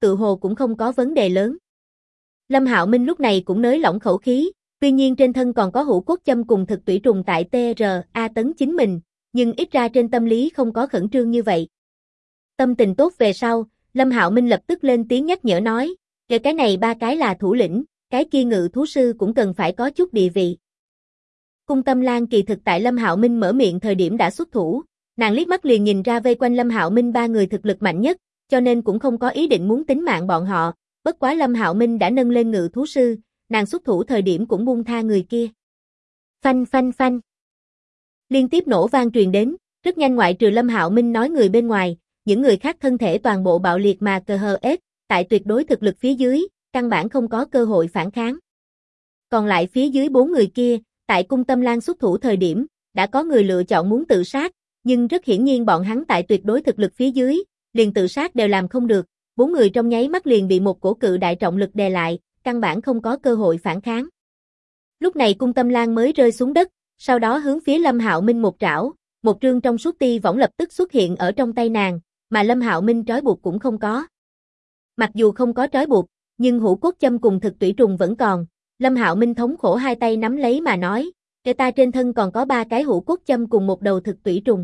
tự hồ cũng không có vấn đề lớn. Lâm Hạo Minh lúc này cũng nới lỏng khẩu khí, tuy nhiên trên thân còn có hữu cốt châm cùng thực tủy trùng tại TRA tấn chính mình, nhưng ít ra trên tâm lý không có khẩn trương như vậy. Tâm tình tốt về sau, Lâm Hạo Minh lập tức lên tiếng nhắc nhở nói, cái này ba cái là thủ lĩnh, cái kia ngự thú sư cũng cần phải có chút địa vị. Cung Tâm Lan kỳ thực tại Lâm Hạo Minh mở miệng thời điểm đã xuất thủ, nàng liếc mắt liền nhìn ra vây quanh Lâm Hạo Minh ba người thực lực mạnh nhất, cho nên cũng không có ý định muốn tính mạng bọn họ, bất quá Lâm Hạo Minh đã nâng lên ngự thú sư, nàng xuất thủ thời điểm cũng buông tha người kia. Phanh phanh phanh. Liên tiếp nổ vang truyền đến, rất nhanh ngoại trừ Lâm Hạo Minh nói người bên ngoài, những người khác thân thể toàn bộ bạo liệt mà CHS, tại tuyệt đối thực lực phía dưới, căn bản không có cơ hội phản kháng. Còn lại phía dưới 4 người kia, tại Cung Tâm Lan xuất thủ thời điểm, đã có người lựa chọn muốn tự sát, nhưng rất hiển nhiên bọn hắn tại tuyệt đối thực lực phía dưới, liền tự sát đều làm không được, 4 người trong nháy mắt liền bị một cổ cự đại trọng lực đè lại, căn bản không có cơ hội phản kháng. Lúc này Cung Tâm Lan mới rơi xuống đất, sau đó hướng phía Lâm Hạo Minh một trảo, một trương trong suốt ti võng lập tức xuất hiện ở trong tay nàng, mà Lâm Hạo Minh trói buộc cũng không có. Mặc dù không có trói buộc, nhưng hữu cốt châm cùng thực tủy trùng vẫn còn, Lâm Hạo Minh thống khổ hai tay nắm lấy mà nói, cái ta trên thân còn có 3 cái hữu cốt châm cùng một đầu thực tủy trùng.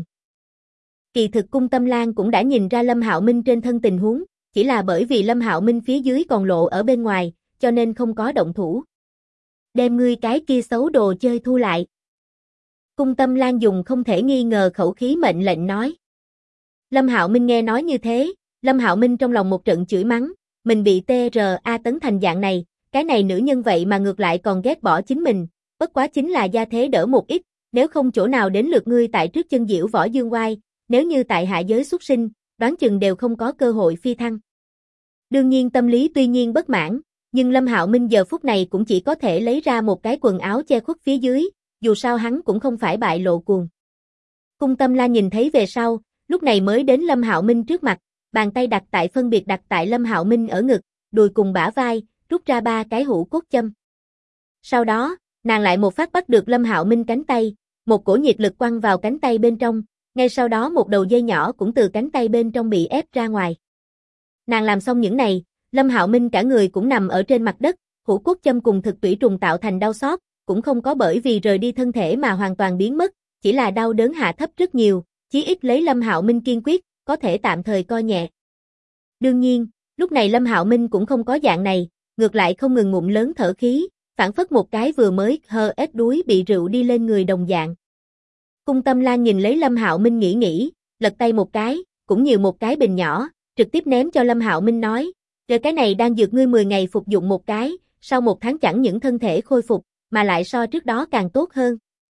Kỳ thực Cung Tâm Lan cũng đã nhìn ra Lâm Hạo Minh trên thân tình huống, chỉ là bởi vì Lâm Hạo Minh phía dưới còn lộ ở bên ngoài, cho nên không có động thủ. Đem ngươi cái kia xấu đồ chơi thu lại. Cung Tâm Lan dùng không thể nghi ngờ khẩu khí mệnh lệnh nói. Lâm Hạo Minh nghe nói như thế, Lâm Hạo Minh trong lòng một trận chửi mắng, mình bị TRA tấn thành dạng này, cái này nữ nhân vậy mà ngược lại còn ghét bỏ chính mình, bất quá chính là gia thế đỡ một ít, nếu không chỗ nào đến lượt ngươi tại trước chân diễu võ dương oai, nếu như tại hạ giới xuất sinh, đoán chừng đều không có cơ hội phi thăng. Đương nhiên tâm lý tuy nhiên bất mãn, nhưng Lâm Hạo Minh giờ phút này cũng chỉ có thể lấy ra một cái quần áo che khuất phía dưới, dù sao hắn cũng không phải bại lộ cuồng. Cung Tâm Lan nhìn thấy về sau, lúc này mới đến Lâm Hạo Minh trước mặt, bàn tay phân biệt đặt tại Lâm Hạo Minh ở ngực, đùi cùng bả vai, rút ra 3 cái hữu cốt châm. Sau đó, nàng lại một phát bắt được Lâm Hạo Minh cánh tay, một cổ nhiệt lực quăng vào cánh tay bên trong, ngay sau đó một đầu dây nhỏ cũng từ cánh tay bên trong bị ép ra ngoài. Nàng làm xong những này, Lâm Hạo Minh cả người cũng nằm ở trên mặt đất, hữu cốt châm cùng thực tủy trùng tạo thành đau xót, cũng không có bởi vì rời đi thân thể mà hoàn toàn biến mất, chỉ là đau đớn hạ thấp rất nhiều, chí ít lấy Lâm Hạo Minh kiên quyết, có thể tạm thời coi nhẹ. Đương nhiên, lúc này Lâm Hạo Minh cũng không có dạng này, ngược lại không ngừng ngụm lớn thở khí, phản phất một cái vừa mới hết đuối bị rượu đi lên người đồng dạng. Cung Tâm Lan nhìn lấy Lâm Hạo Minh nghĩ, lật tay một cái, cũng nhiều một cái bình nhỏ, trực tiếp ném cho Lâm Hạo Minh nói, rồi cái này đang dược ngươi 10 ngày phục dụng một cái, sau 1 tháng chẳng những thân thể khôi phục, mà lại so trước đó càng tốt hơn.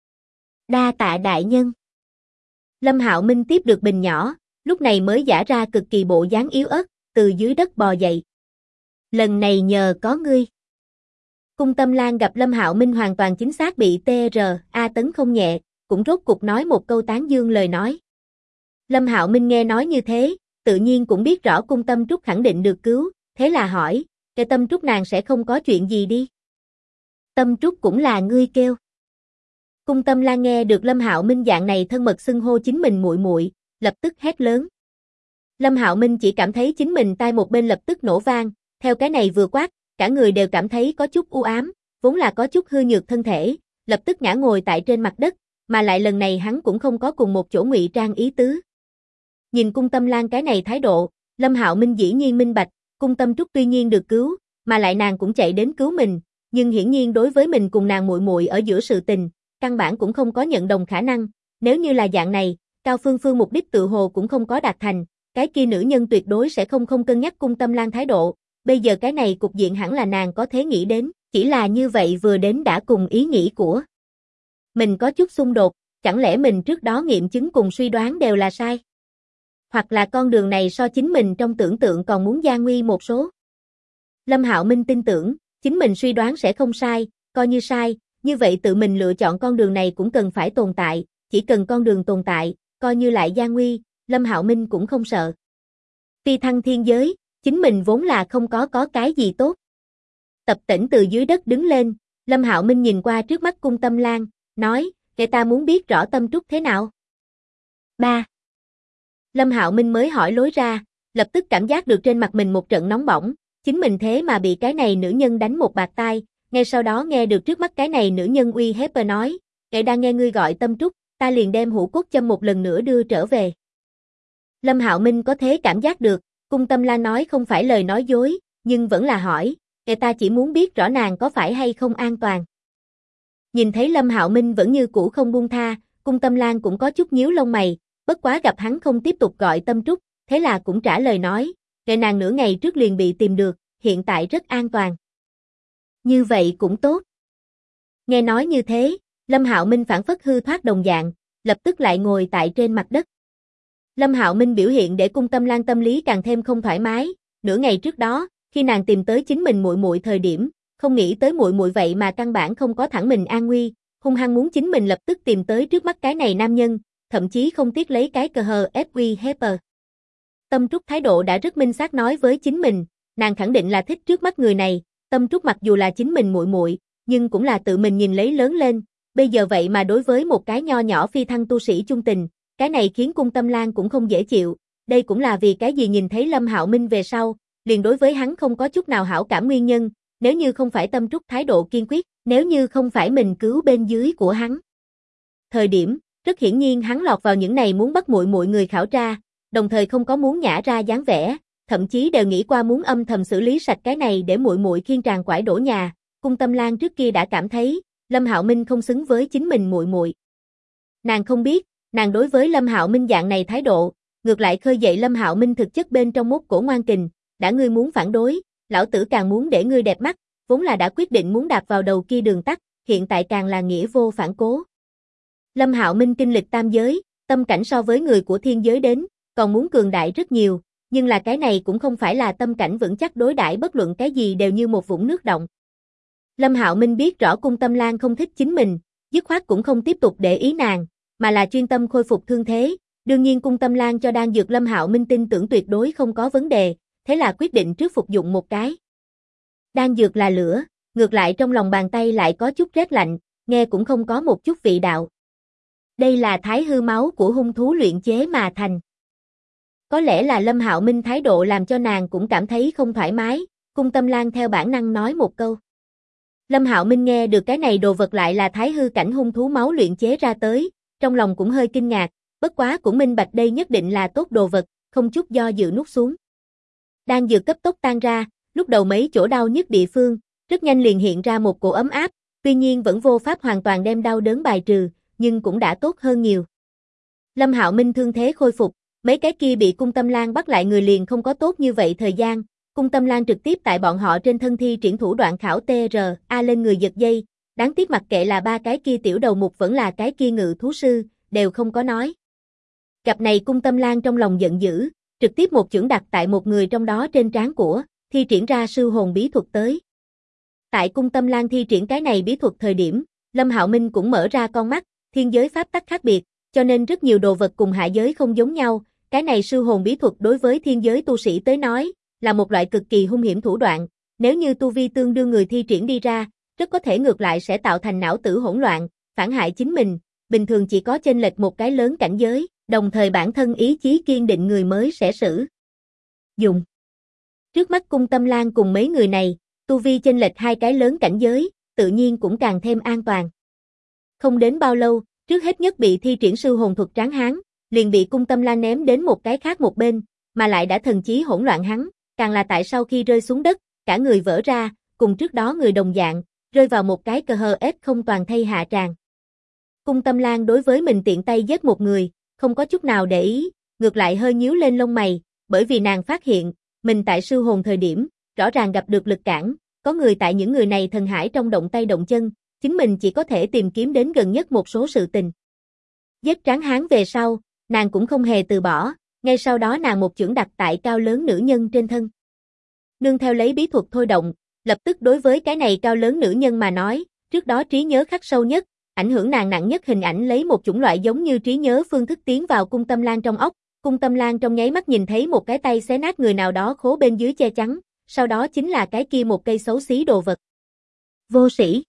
Đa tạ đại nhân. Lâm Hạo Minh tiếp được bình nhỏ, lúc này mới giả ra cực kỳ bộ dáng yếu ớt, từ dưới đất bò dậy. Lần này nhờ có ngươi. Cung Tâm Lan gặp Lâm Hạo Minh hoàn toàn chính xác bị TRA tấn không nhẹ, cũng rốt cục nói một câu tán dương lời nói. Lâm Hạo Minh nghe nói như thế, tự nhiên cũng biết rõ Cung Tâm Trúc khẳng định được cứu, thế là hỏi, cái Tâm Trúc nàng sẽ không có chuyện gì đi. Tâm Trúc cũng là ngươi kêu. Cung Tâm Lan nghe được Lâm Hạo Minh dạng này thân mật xưng hô chính mình muội muội, lập tức hét lớn. Lâm Hạo Minh chỉ cảm thấy chính mình tai một bên lập tức nổ vang, theo cái này vừa quát, cả người đều cảm thấy có chút u ám, vốn là có chút hư nhược thân thể, lập tức ngã ngồi tại trên mặt đất, mà lại lần này hắn cũng không có cùng một chỗ ngụy trang ý tứ. Nhìn Cung Tâm Lan cái này thái độ, Lâm Hạo Minh dĩ nhiên minh bạch, Cung Tâm Trúc tuy nhiên được cứu, mà lại nàng cũng chạy đến cứu mình, nhưng hiển nhiên đối với mình cùng nàng muội muội ở giữa sự tình, căn bản cũng không có nhận đồng khả năng, nếu như là dạng này, Cao Phương Phương mục đích tự hồ cũng không có đạt thành, cái kia nữ nhân tuyệt đối sẽ không cân nhắc Cung Tâm Lan thái độ, bây giờ cái này cục diện hẳn là nàng có thể nghĩ đến, chỉ là như vậy vừa đến đã cùng ý nghĩ của mình có chút xung đột, chẳng lẽ mình trước đó nghiệm chứng cùng suy đoán đều là sai? Hoặc là con đường này so chính mình trong tưởng tượng còn muốn gian nguy một số? Lâm Hạo Minh tin tưởng, chính mình suy đoán sẽ không sai, coi như sai, như vậy tự mình lựa chọn con đường này cũng cần phải tồn tại, chỉ cần con đường tồn tại, coi như lại gian nguy, Lâm Hạo Minh cũng không sợ. Phi thăng thiên giới, chính mình vốn là không có cái gì tốt. Tập Tĩnh từ dưới đất đứng lên, Lâm Hạo Minh nhìn qua trước mắt Cung Tâm Lan, nói, "Kẻ ta muốn biết rõ Tâm Trúc thế nào?" 3. Lâm Hạo Minh mới hỏi lối ra, lập tức cảm giác được trên mặt mình một trận nóng bỏng, chính mình thế mà bị cái này nữ nhân đánh một bạt tai, ngay sau đó nghe được trước mắt cái này nữ nhân uy hiếp và nói, "Kệ đang nghe ngươi gọi Tâm Trúc, ta liền đem hũ cốt châm một lần nữa đưa trở về." Lâm Hạo Minh có thế cảm giác được, Cung Tâm Lan nói không phải lời nói dối, nhưng vẫn là hỏi, "Kệ ta chỉ muốn biết rõ nàng có phải hay không an toàn." Nhìn thấy Lâm Hạo Minh vẫn như cũ không buông tha, Cung Tâm Lan cũng có chút nhíu lông mày, bất quá gặp hắn không tiếp tục gọi Tâm Trúc, thế là cũng trả lời nói, "Kệ nàng nửa ngày trước liền bị tìm được, hiện tại rất an toàn." Như vậy cũng tốt. Nghe nói như thế, Lâm Hạo Minh phảng phất hư thoát đồng dạng, lập tức lại ngồi tại trên mặt đất. Lâm Hạo Minh biểu hiện để Cung Tâm Lan tâm lý càng thêm không thoải mái, nửa ngày trước đó, khi nàng tìm tới chính mình muội muội thời điểm, không nghĩ tới muội muội vậy mà căn bản không có thẳng mình an nguy, hung hăng muốn chính mình lập tức tìm tới trước mắt cái này nam nhân, thậm chí không tiếc lấy cái cờ hờ FW Hepper. Tâm Trúc thái độ đã rất minh xác nói với chính mình, nàng khẳng định là thích trước mắt người này, Tâm Trúc mặc dù là chính mình muội muội, nhưng cũng là tự mình nhìn lấy lớn lên, bây giờ vậy mà đối với một cái nho nhỏ phi thăng tu sĩ chung tình, cái này khiến Cung Tâm Lan cũng không dễ chịu, đây cũng là vì cái gì nhìn thấy Lâm Hạo Minh về sau, liền đối với hắn không có chút nào hảo cảm nguyên nhân, nếu như không phải Tâm Trúc thái độ kiên quyết, nếu như không phải mình cứu bên dưới của hắn. Thời điểm, rất hiển nhiên hắn lọt vào những này muốn bắt muội muội người khảo tra, đồng thời không có muốn nhả ra dáng vẻ, thậm chí đều nghĩ qua muốn âm thầm xử lý sạch cái này để muội muội khiêng tràn quải đổ nhà. Cung Tâm Lan trước kia đã cảm thấy, Lâm Hạo Minh không xứng với chính mình muội muội. Nàng không biết, nàng đối với Lâm Hạo Minh dạng này thái độ, ngược lại khơi dậy Lâm Hạo Minh thực chất bên trong mốt cổ ngoan kình, đã ngươi muốn phản đối, lão tử càng muốn để ngươi đẹp mắt, vốn là đã quyết định muốn đạp vào đầu kia đường tắt, hiện tại càng là nghĩa vô phản cố. Lâm Hạo Minh kinh lịch tam giới, tâm cảnh so với người của thiên giới đến, còn muốn cường đại rất nhiều, nhưng là cái này cũng không phải là tâm cảnh vững chắc đối đãi bất luận cái gì đều như một vũng nước động. Lâm Hạo Minh biết rõ Cung Tâm Lan không thích chính mình, dứt khoát cũng không tiếp tục để ý nàng, mà là chuyên tâm khôi phục thương thế, đương nhiên Cung Tâm Lan cho đan dược Lâm Hạo Minh tin tưởng tuyệt đối không có vấn đề, thế là quyết định trước phục dụng một cái. Đan dược là lửa, ngược lại trong lòng bàn tay lại có chút rét lạnh, nghe cũng không có một chút vị đạo. Đây là thái hư máu của hung thú luyện chế mà thành. Có lẽ là Lâm Hạo Minh thái độ làm cho nàng cũng cảm thấy không thoải mái, Cung Tâm Lan theo bản năng nói một câu. Lâm Hạo Minh nghe được cái này đồ vật lại là thái hư cảnh hung thú máu luyện chế ra tới, trong lòng cũng hơi kinh ngạc, bất quá cũng minh bạch đây nhất định là tốt đồ vật, không chút do dự nuốt xuống. Đan dược cấp tốc tan ra, lúc đầu mấy chỗ đau nhức địa phương, rất nhanh liền hiện ra một cổ ấm áp, tuy nhiên vẫn vô pháp hoàn toàn đem đau đớn bài trừ, nhưng cũng đã tốt hơn nhiều. Lâm Hạo Minh thương thế khôi phục, mấy cái kia bị Cung Tâm Lan bắt lại người liền không có tốt như vậy thời gian, Cung Tâm Lan trực tiếp tại bọn họ trên thân thi triển thủ đoạn khảo TRA lên người giật dây, đáng tiếc mặc kệ là ba cái kia tiểu đầu mục vẫn là cái kia ngự thú sư, đều không có nói. Gặp này Cung Tâm Lan trong lòng giận dữ, trực tiếp một chưởng đặt tại một người trong đó trên trán của, thi triển ra sư hồn bí thuật tới. Tại Cung Tâm Lan thi triển cái này bí thuật thời điểm, Lâm Hạo Minh cũng mở ra con mắt, thiên giới pháp tắc khác biệt, cho nên rất nhiều đồ vật cùng hạ giới không giống nhau, cái này sư hồn bí thuật đối với thiên giới tu sĩ tới nói, là một loại cực kỳ hung hiểm thủ đoạn, nếu như tu vi tương đương người thi triển đi ra, rất có thể ngược lại sẽ tạo thành não tử hỗn loạn, phản hại chính mình, bình thường chỉ có chênh lệch một cái lớn cảnh giới, đồng thời bản thân ý chí kiên định người mới sẽ sử dụng. Trước mắt Cung Tâm Lan cùng mấy người này, tu vi chênh lệch hai cái lớn cảnh giới, tự nhiên cũng càng thêm an toàn. Không đến bao lâu, trước hết nhất bị thi triển sư hồn thuật tráng hán, liền bị Cung Tâm Lan ném đến một cái khác một bên, mà lại đã thần trí hỗn loạn hắn, càng là tại sau khi rơi xuống đất, cả người vỡ ra, cùng trước đó người đồng dạng, rơi vào một cái cờ hờ ép không toàn thây hạ tràng. Cung Tâm Lan đối với mình tiện tay giết một người, không có chút nào để ý, ngược lại hơi nhíu lên lông mày, bởi vì nàng phát hiện, mình tại sư hồn thời điểm, rõ ràng gặp được lực cản, có người tại những người này thần hải trong động tay động chân, chính mình chỉ có thể tìm kiếm đến gần nhất một số sự tình. Giết tráng hán về sau, nàng cũng không hề từ bỏ, ngay sau đó nàng một chưởng đặt tại cao lớn nữ nhân trên thân. Nương theo lấy bí thuật thôi động, lập tức đối với cái này cao lớn nữ nhân mà nói, trước đó trí nhớ khắc sâu nhất, ảnh hưởng nàng nặng nhất hình ảnh lấy một chủng loại giống như trí nhớ phương thức tiến vào Cung Tâm Lan trong óc. Cung Tâm Lan trong nháy mắt nhìn thấy một cái tay xé nát người nào đó khố bên dưới che chắn, sau đó chính là cái kia một cây xấu xí đồ vật. Vô sĩ.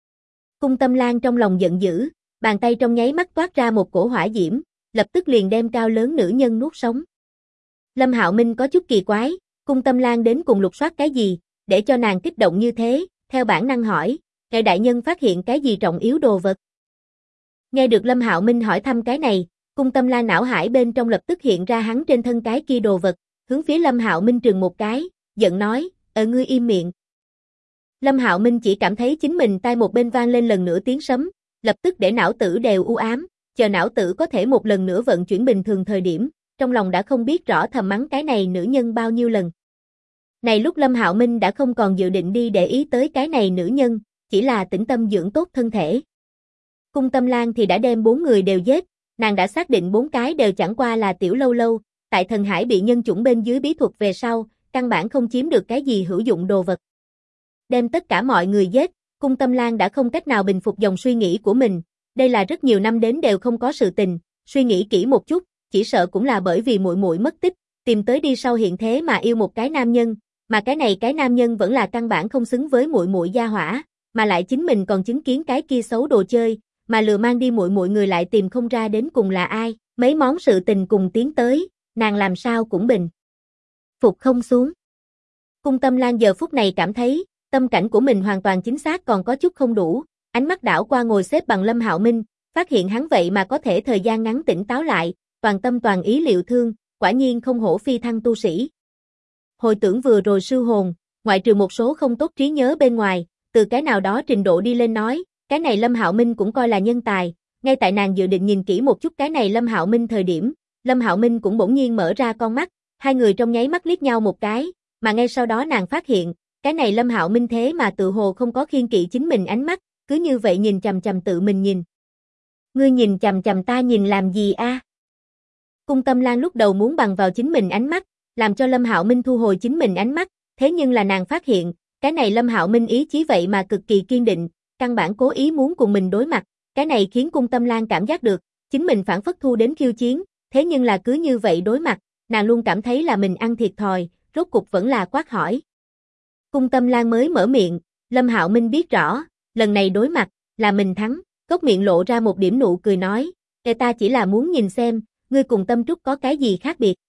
Cung Tâm Lan trong lòng giận dữ, bàn tay trong nháy mắt toát ra một cổ hỏa diễm, lập tức liền đem cao lớn nữ nhân nuốt sống. Lâm Hạo Minh có chút kỳ quái, Cung Tâm Lan đến cùng lục soát cái gì, để cho nàng kích động như thế, theo bản năng hỏi, ngài đại nhân phát hiện cái gì trọng yếu đồ vật. Nghe được Lâm Hạo Minh hỏi thăm cái này, Cung Tâm Lan não hải bên trong lập tức hiện ra hắn trên thân cái kia đồ vật, hướng phía Lâm Hạo Minh trừng một cái, giận nói, ngươi im miệng. Lâm Hạo Minh chỉ cảm thấy chính mình tai một bên vang lên lần nữa tiếng sấm, lập tức để não tử đều u ám, chờ não tử có thể một lần nữa vận chuyển bình thường thời điểm, trong lòng đã không biết rõ thầm mắng cái này nữ nhân bao nhiêu lần. Này lúc Lâm Hạo Minh đã không còn dự định đi để ý tới cái này nữ nhân, chỉ là tĩnh tâm dưỡng tốt thân thể. Cung Tâm Lan thì đã đem 4 người đều giết, nàng đã xác định 4 cái đều chẳng qua là tiểu lâu lâu, tại thần hải bị nhân chủng bên dưới bí thuật về sau, căn bản không chiếm được cái gì hữu dụng đồ vật. Đem tất cả mọi người giết, Cung Tâm Lan đã không cách nào bình phục dòng suy nghĩ của mình, đây là rất nhiều năm đến đều không có sự tình, suy nghĩ kỹ một chút, chỉ sợ cũng là bởi vì muội muội mất tích, tìm tới đi sau hiện thế mà yêu một cái nam nhân, mà cái nam nhân vẫn là căn bản không xứng với muội muội gia hỏa, mà lại chính mình còn chứng kiến cái kia xấu đồ chơi, mà lừa mang đi muội muội người lại tìm không ra đến cùng là ai, mấy món sự tình cùng tiến tới, nàng làm sao cũng bình phục không xuống. Cung Tâm Lan giờ phút này cảm thấy, tâm cảnh của mình hoàn toàn chính xác còn có chút không đủ, ánh mắt đảo qua ngồi xếp bằng Lâm Hạo Minh, phát hiện hắn vậy mà có thể thời gian ngắn tỉnh táo lại, toàn tâm toàn ý liệu thương, quả nhiên không hổ phi thăng tu sĩ. Hồi tưởng vừa rồi sư hồn, ngoại trừ một số không tốt trí nhớ bên ngoài, từ cái nào đó trình độ đi lên nói, cái này Lâm Hạo Minh cũng coi là nhân tài, ngay tại nàng dự định nhìn kỹ một chút cái này Lâm Hạo Minh thời điểm, Lâm Hạo Minh cũng bỗng nhiên mở ra con mắt, hai người trong nháy mắt liếc nhau một cái, mà ngay sau đó nàng phát hiện, cái này Lâm Hạo Minh thế mà tự hồ không có khiêng kỵ chính mình ánh mắt, cứ như vậy nhìn chằm chằm tự mình nhìn. Ngươi nhìn chằm chằm ta nhìn làm gì a? Cung Tâm Lan lúc đầu muốn bằng vào chính mình ánh mắt, làm cho Lâm Hạo Minh thu hồi chính mình ánh mắt, thế nhưng là nàng phát hiện, cái này Lâm Hạo Minh ý chí vậy mà cực kỳ kiên định, căn bản cố ý muốn cùng mình đối mặt, cái này khiến Cung Tâm Lan cảm giác được, chính mình phản phất thu đến khiêu chiến, thế nhưng là cứ như vậy đối mặt, nàng luôn cảm thấy là mình ăn thiệt thòi, rốt cục vẫn là quát hỏi. Cung Tâm Lan mới mở miệng, Lâm Hạo Minh biết rõ, lần này đối mặt, là mình thắng, cốc miệng lộ ra một điểm nụ cười nói, ta chỉ là muốn nhìn xem, ngươi cùng Tâm Trúc có cái gì khác biệt.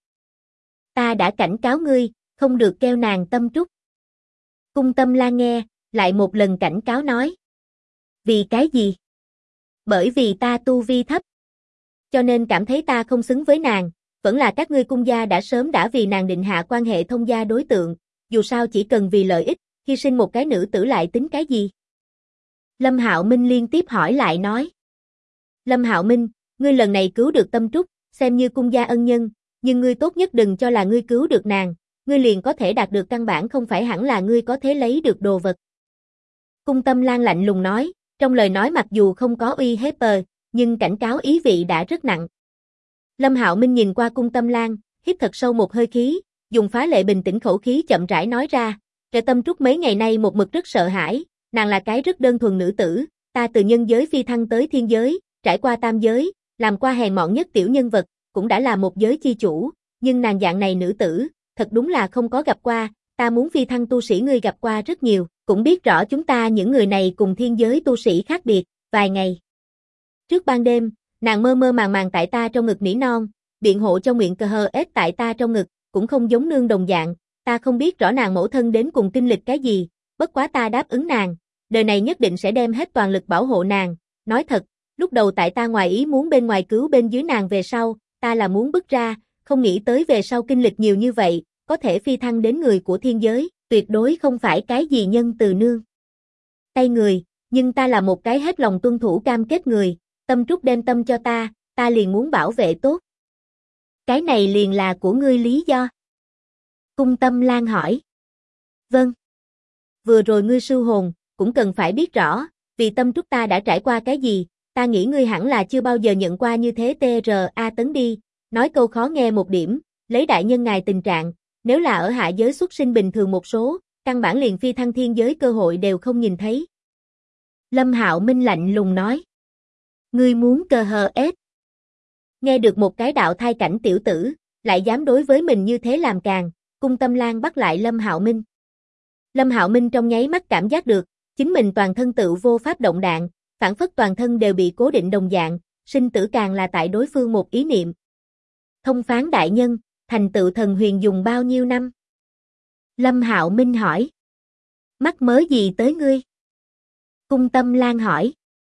Ta đã cảnh cáo ngươi, không được keo nàng Tâm Trúc. Cung Tâm Lan nghe, lại một lần cảnh cáo nói. Vì cái gì? Bởi vì ta tu vi thấp. Cho nên cảm thấy ta không xứng với nàng, vẫn là các ngươi cung gia đã sớm đã vì nàng định hạ quan hệ thông gia đối tượng, dù sao chỉ cần vì lợi ích, hy sinh một cái nữ tử lại tính cái gì? Lâm Hạo Minh liên tiếp hỏi lại nói. Lâm Hạo Minh, ngươi lần này cứu được Tâm Trúc, xem như cung gia ân nhân, nhưng ngươi tốt nhất đừng cho là ngươi cứu được nàng, ngươi liền có thể đạt được căn bản không phải hẳn là ngươi có thể lấy được đồ vật. Cung Tâm Lan lạnh lùng nói, trong lời nói mặc dù không có uy hiếp nhưng cảnh cáo ý vị đã rất nặng. Lâm Hạo Minh nhìn qua Cung Tâm Lan, hít thật sâu một hơi khí, dùng phá lệ bình tĩnh khẩu khí chậm rãi nói ra, Tâm Trúc mấy ngày nay một mực rất sợ hãi, nàng là cái rất đơn thuần nữ tử, ta từ nhân giới phi thăng tới thiên giới, trải qua tam giới, làm qua hèn mọn nhất tiểu nhân vật, cũng đã là một giới chi chủ, nhưng nàng dạng này nữ tử, thật đúng là không có gặp qua, ta muốn phi thăng tu sĩ ngươi gặp qua rất nhiều, cũng biết rõ chúng ta những người này cùng thiên giới tu sĩ khác biệt, vài ngày. Trước ban đêm, nàng mơ mơ màng màng tại ta trong ngực nỉ non, biện hộ trong miệng cờ hờ ết tại ta trong ngực, cũng không giống nương đồng dạng, ta không biết rõ nàng mẫu thân đến cùng kinh lịch cái gì, bất quá ta đáp ứng nàng, đời này nhất định sẽ đem hết toàn lực bảo hộ nàng, nói thật, lúc đầu tại ta ngoài ý muốn bên ngoài cứu bên dưới nàng về sau, ta là muốn bước ra, không nghĩ tới về sau kinh lịch nhiều như vậy, có thể phi thăng đến người của thiên giới, tuyệt đối không phải cái gì nhân từ nương tay người, nhưng ta là một cái hết lòng tuân thủ cam kết người, Tâm Trúc đem tâm cho ta liền muốn bảo vệ tốt. Cái này liền là của ngươi lý do? Cung Tâm Lan hỏi. Vâng. Vừa rồi ngươi sư hồn, cũng cần phải biết rõ, vì Tâm Trúc ta đã trải qua cái gì, ta nghĩ ngươi hẳn là chưa bao giờ nhận qua như thế TRA tấn đi, nói câu khó nghe một điểm, lấy đại nhân ngài tình trạng, nếu là ở hạ giới xuất sinh bình thường một số, căn bản liền phi thăng thiên giới cơ hội đều không nhìn thấy. Lâm Hạo Minh lạnh lùng nói. Ngươi muốn cờ hờ ết. Nghe được một cái đạo thai cảnh tiểu tử, lại dám đối với mình như thế làm càn, Cung Tâm Lan bắt lại Lâm Hạo Minh. Lâm Hạo Minh trong nháy mắt cảm giác được, chính mình toàn thân tự vô pháp động đạn, phản phất toàn thân đều bị cố định đồng dạng, sinh tử càng là tại đối phương một ý niệm. Thông phán đại nhân, thành tựu thần huyền dùng bao nhiêu năm? Lâm Hạo Minh hỏi. Mắc mớ gì tới ngươi? Cung Tâm Lan hỏi.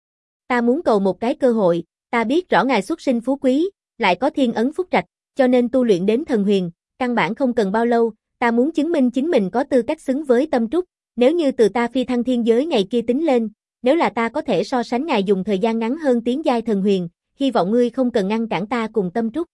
Ta muốn cầu một cái cơ hội, ta biết rõ ngài xuất sinh phú quý, lại có thiên ấn phúc trạch, cho nên tu luyện đến thần huyền, căn bản không cần bao lâu, ta muốn chứng minh chính mình có tư cách xứng với Tâm Trúc, nếu như từ ta phi thăng thiên giới ngày kia tính lên, nếu là ta có thể so sánh ngài dùng thời gian ngắn hơn tiến giai thần huyền, hy vọng ngươi không cần ngăn cản ta cùng Tâm Trúc.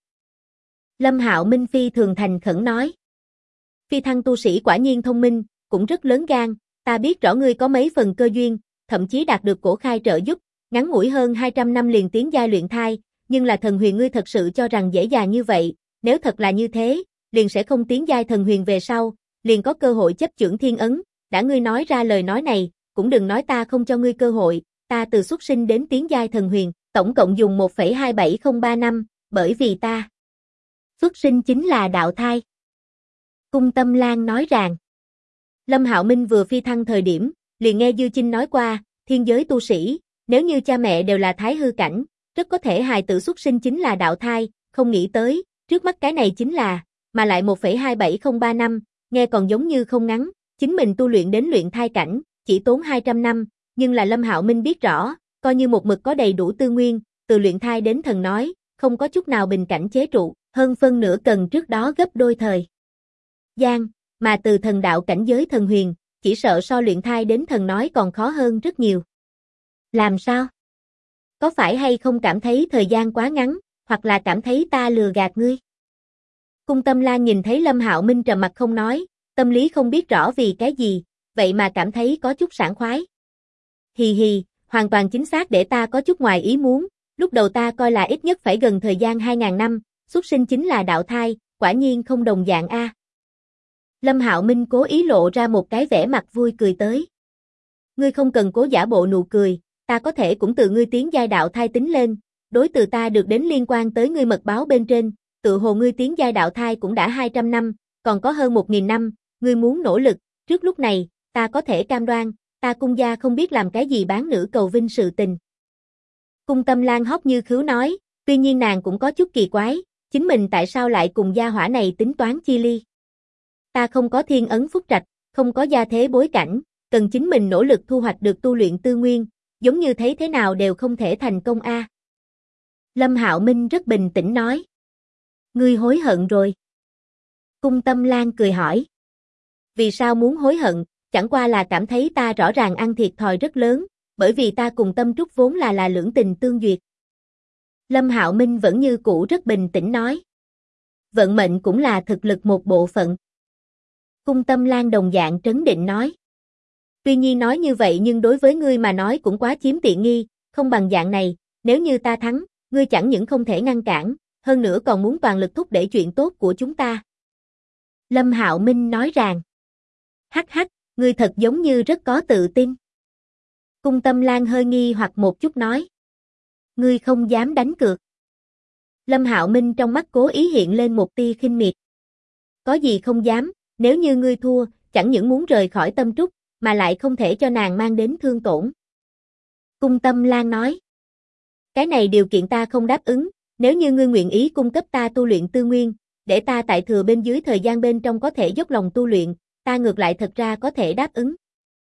Lâm Hạo Minh phi thường thành khẩn nói. Phi thăng tu sĩ quả nhiên thông minh, cũng rất lớn gan, ta biết rõ ngươi có mấy phần cơ duyên, thậm chí đạt được cổ khai trợ giúp, ngắn ngủi hơn 200 năm liền tiến giai luyện thai, nhưng là thần huyền ngươi thật sự cho rằng dễ dàng như vậy, nếu thật là như thế, liền sẽ không tiến giai thần huyền về sau, liền có cơ hội chấp chưởng thiên ấn, đã ngươi nói ra lời nói này, cũng đừng nói ta không cho ngươi cơ hội, ta từ xuất sinh đến tiến giai thần huyền, tổng cộng dùng 1,2703 năm, bởi vì ta xuất sinh chính là đạo thai. Cung Tâm Lan nói rằng, Lâm Hạo Minh vừa phi thăng thời điểm, liền nghe Dư Chinh nói qua, thiên giới tu sĩ, nếu như cha mẹ đều là thái hư cảnh, rất có thể hài tử xuất sinh chính là đạo thai, không nghĩ tới, trước mắt cái này chính là, mà lại 1,2703 năm, nghe còn giống như không ngắn, chính mình tu luyện đến luyện thai cảnh, chỉ tốn 200 năm, nhưng là Lâm Hạo Minh biết rõ, coi như một mực có đầy đủ tư nguyên, từ luyện thai đến thần nói, không có chút nào bình cảnh chế trụ, hơn phân nửa cần trước đó gấp đôi thời gian, mà từ thần đạo cảnh giới thần huyền, chỉ sợ so luyện thai đến thần nói còn khó hơn rất nhiều. Làm sao? Có phải hay không cảm thấy thời gian quá ngắn, hoặc là cảm thấy ta lừa gạt ngươi? Cung Tâm Lan nhìn thấy Lâm Hạo Minh trầm mặt không nói, tâm lý không biết rõ vì cái gì, vậy mà cảm thấy có chút sảng khoái. Hì hì, hoàn toàn chính xác để ta có chút ngoài ý muốn, lúc đầu ta coi là ít nhất phải gần thời gian 2000 năm, xuất sinh chính là đạo thai, quả nhiên không đồng dạng a. Lâm Hạo Minh cố ý lộ ra một cái vẻ mặt vui cười tới. Ngươi không cần cố giả bộ nụ cười, ta có thể cũng từ ngươi tiến giai đạo thai tính lên, đối từ ta được đến liên quan tới ngươi mật báo bên trên, tự hồ ngươi tiến giai đạo thai cũng đã 200 năm, còn có hơn 1000 năm, ngươi muốn nỗ lực, trước lúc này, ta có thể cam đoan, ta cung gia không biết làm cái gì bán nữ cầu vinh sự tình. Cung Tâm Lan hốc như khứu nói, tuy nhiên nàng cũng có chút kỳ quái, chính mình tại sao lại cùng gia hỏa này tính toán chi ly. Ta không có thiên ấn phúc trạch, không có gia thế bối cảnh, cần chính mình nỗ lực thu hoạch được tu luyện tư nguyên, giống như thấy thế nào đều không thể thành công a. Lâm Hạo Minh rất bình tĩnh nói. Ngươi hối hận rồi. Cung Tâm Lan cười hỏi. Vì sao muốn hối hận, chẳng qua là cảm thấy ta rõ ràng ăn thiệt thòi rất lớn, bởi vì ta cùng Tâm Trúc vốn là lưỡng tình tương duyệt. Lâm Hạo Minh vẫn như cũ rất bình tĩnh nói. Vận mệnh cũng là thực lực một bộ phận. Cung Tâm Lan đồng dạng trấn định nói. Tuy nhiên nói như vậy nhưng đối với ngươi mà nói cũng quá chiếm tiện nghi, không bằng dạng này, nếu như ta thắng, ngươi chẳng những không thể ngăn cản, hơn nữa còn muốn toàn lực thúc đẩy chuyện tốt của chúng ta. Lâm Hạo Minh nói rằng. Hắc hắc, ngươi thật giống như rất có tự tin. Cung Tâm Lan hơi nghi hoặc một chút nói. Ngươi không dám đánh cược. Lâm Hạo Minh trong mắt cố ý hiện lên một tia khinh miệt. Có gì không dám, nếu như ngươi thua, chẳng những muốn rời khỏi Tâm Trúc, mà lại không thể cho nàng mang đến thương tổn. Cung Tâm Lan nói. Cái này điều kiện ta không đáp ứng, nếu như ngươi nguyện ý cung cấp ta tu luyện tư nguyên, để ta tại thừa bên dưới thời gian bên trong có thể dốc lòng tu luyện, ta ngược lại thật ra có thể đáp ứng.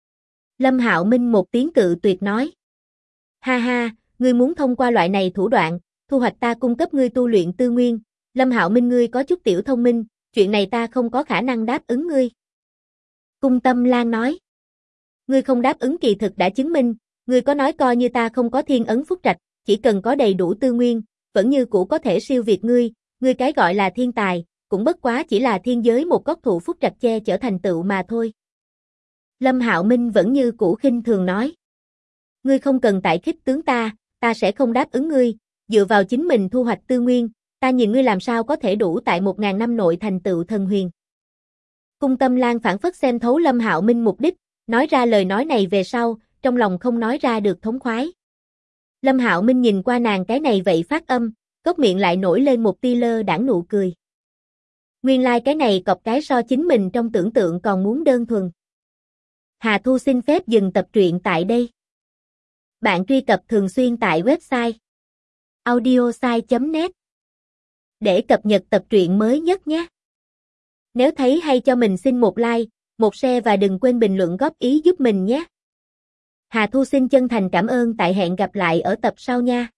Lâm Hạo Minh một tiếng cự tuyệt nói. Ha ha, ngươi muốn thông qua loại này thủ đoạn, thu hoạch ta cung cấp ngươi tu luyện tư nguyên, Lâm Hạo Minh ngươi có chút tiểu thông minh, chuyện này ta không có khả năng đáp ứng ngươi. Cung Tâm Lan nói. Ngươi không đáp ứng kỳ thực đã chứng minh, ngươi có nói coi như ta không có thiên ấn phúc trạch, chỉ cần có đầy đủ tư nguyên, vẫn như cũ có thể siêu việt ngươi cái gọi là thiên tài, cũng bất quá chỉ là thiên giới một góc thụ phúc trạch che trở thành tựu mà thôi. Lâm Hạo Minh vẫn như cũ khinh thường nói. Ngươi không cần tại khích tướng ta sẽ không đáp ứng ngươi, dựa vào chính mình thu hoạch tư nguyên, ta nhìn ngươi làm sao có thể đủ tại 1000 năm nội thành tựu thần huyền. Cung Tâm Lan phản phất xem thấu Lâm Hạo Minh mục đích, nói ra lời nói này về sau, trong lòng không nói ra được thống khoái. Lâm Hạo Minh nhìn qua nàng cái này vậy phát âm, cốc miệng lại nổi lên một tia lơ đãng nụ cười. Nguyên lai cái này cọc cái so chính mình trong tưởng tượng còn muốn đơn thuần. Hà Thu xin phép dừng tập truyện tại đây. Bạn truy cập thường xuyên tại website audiosai.net để cập nhật tập truyện mới nhất nhé. Nếu thấy hay cho mình xin một like, một share và đừng quên bình luận góp ý giúp mình nhé. Hà Thu xin chân thành cảm ơn, tại hẹn gặp lại ở tập sau nha.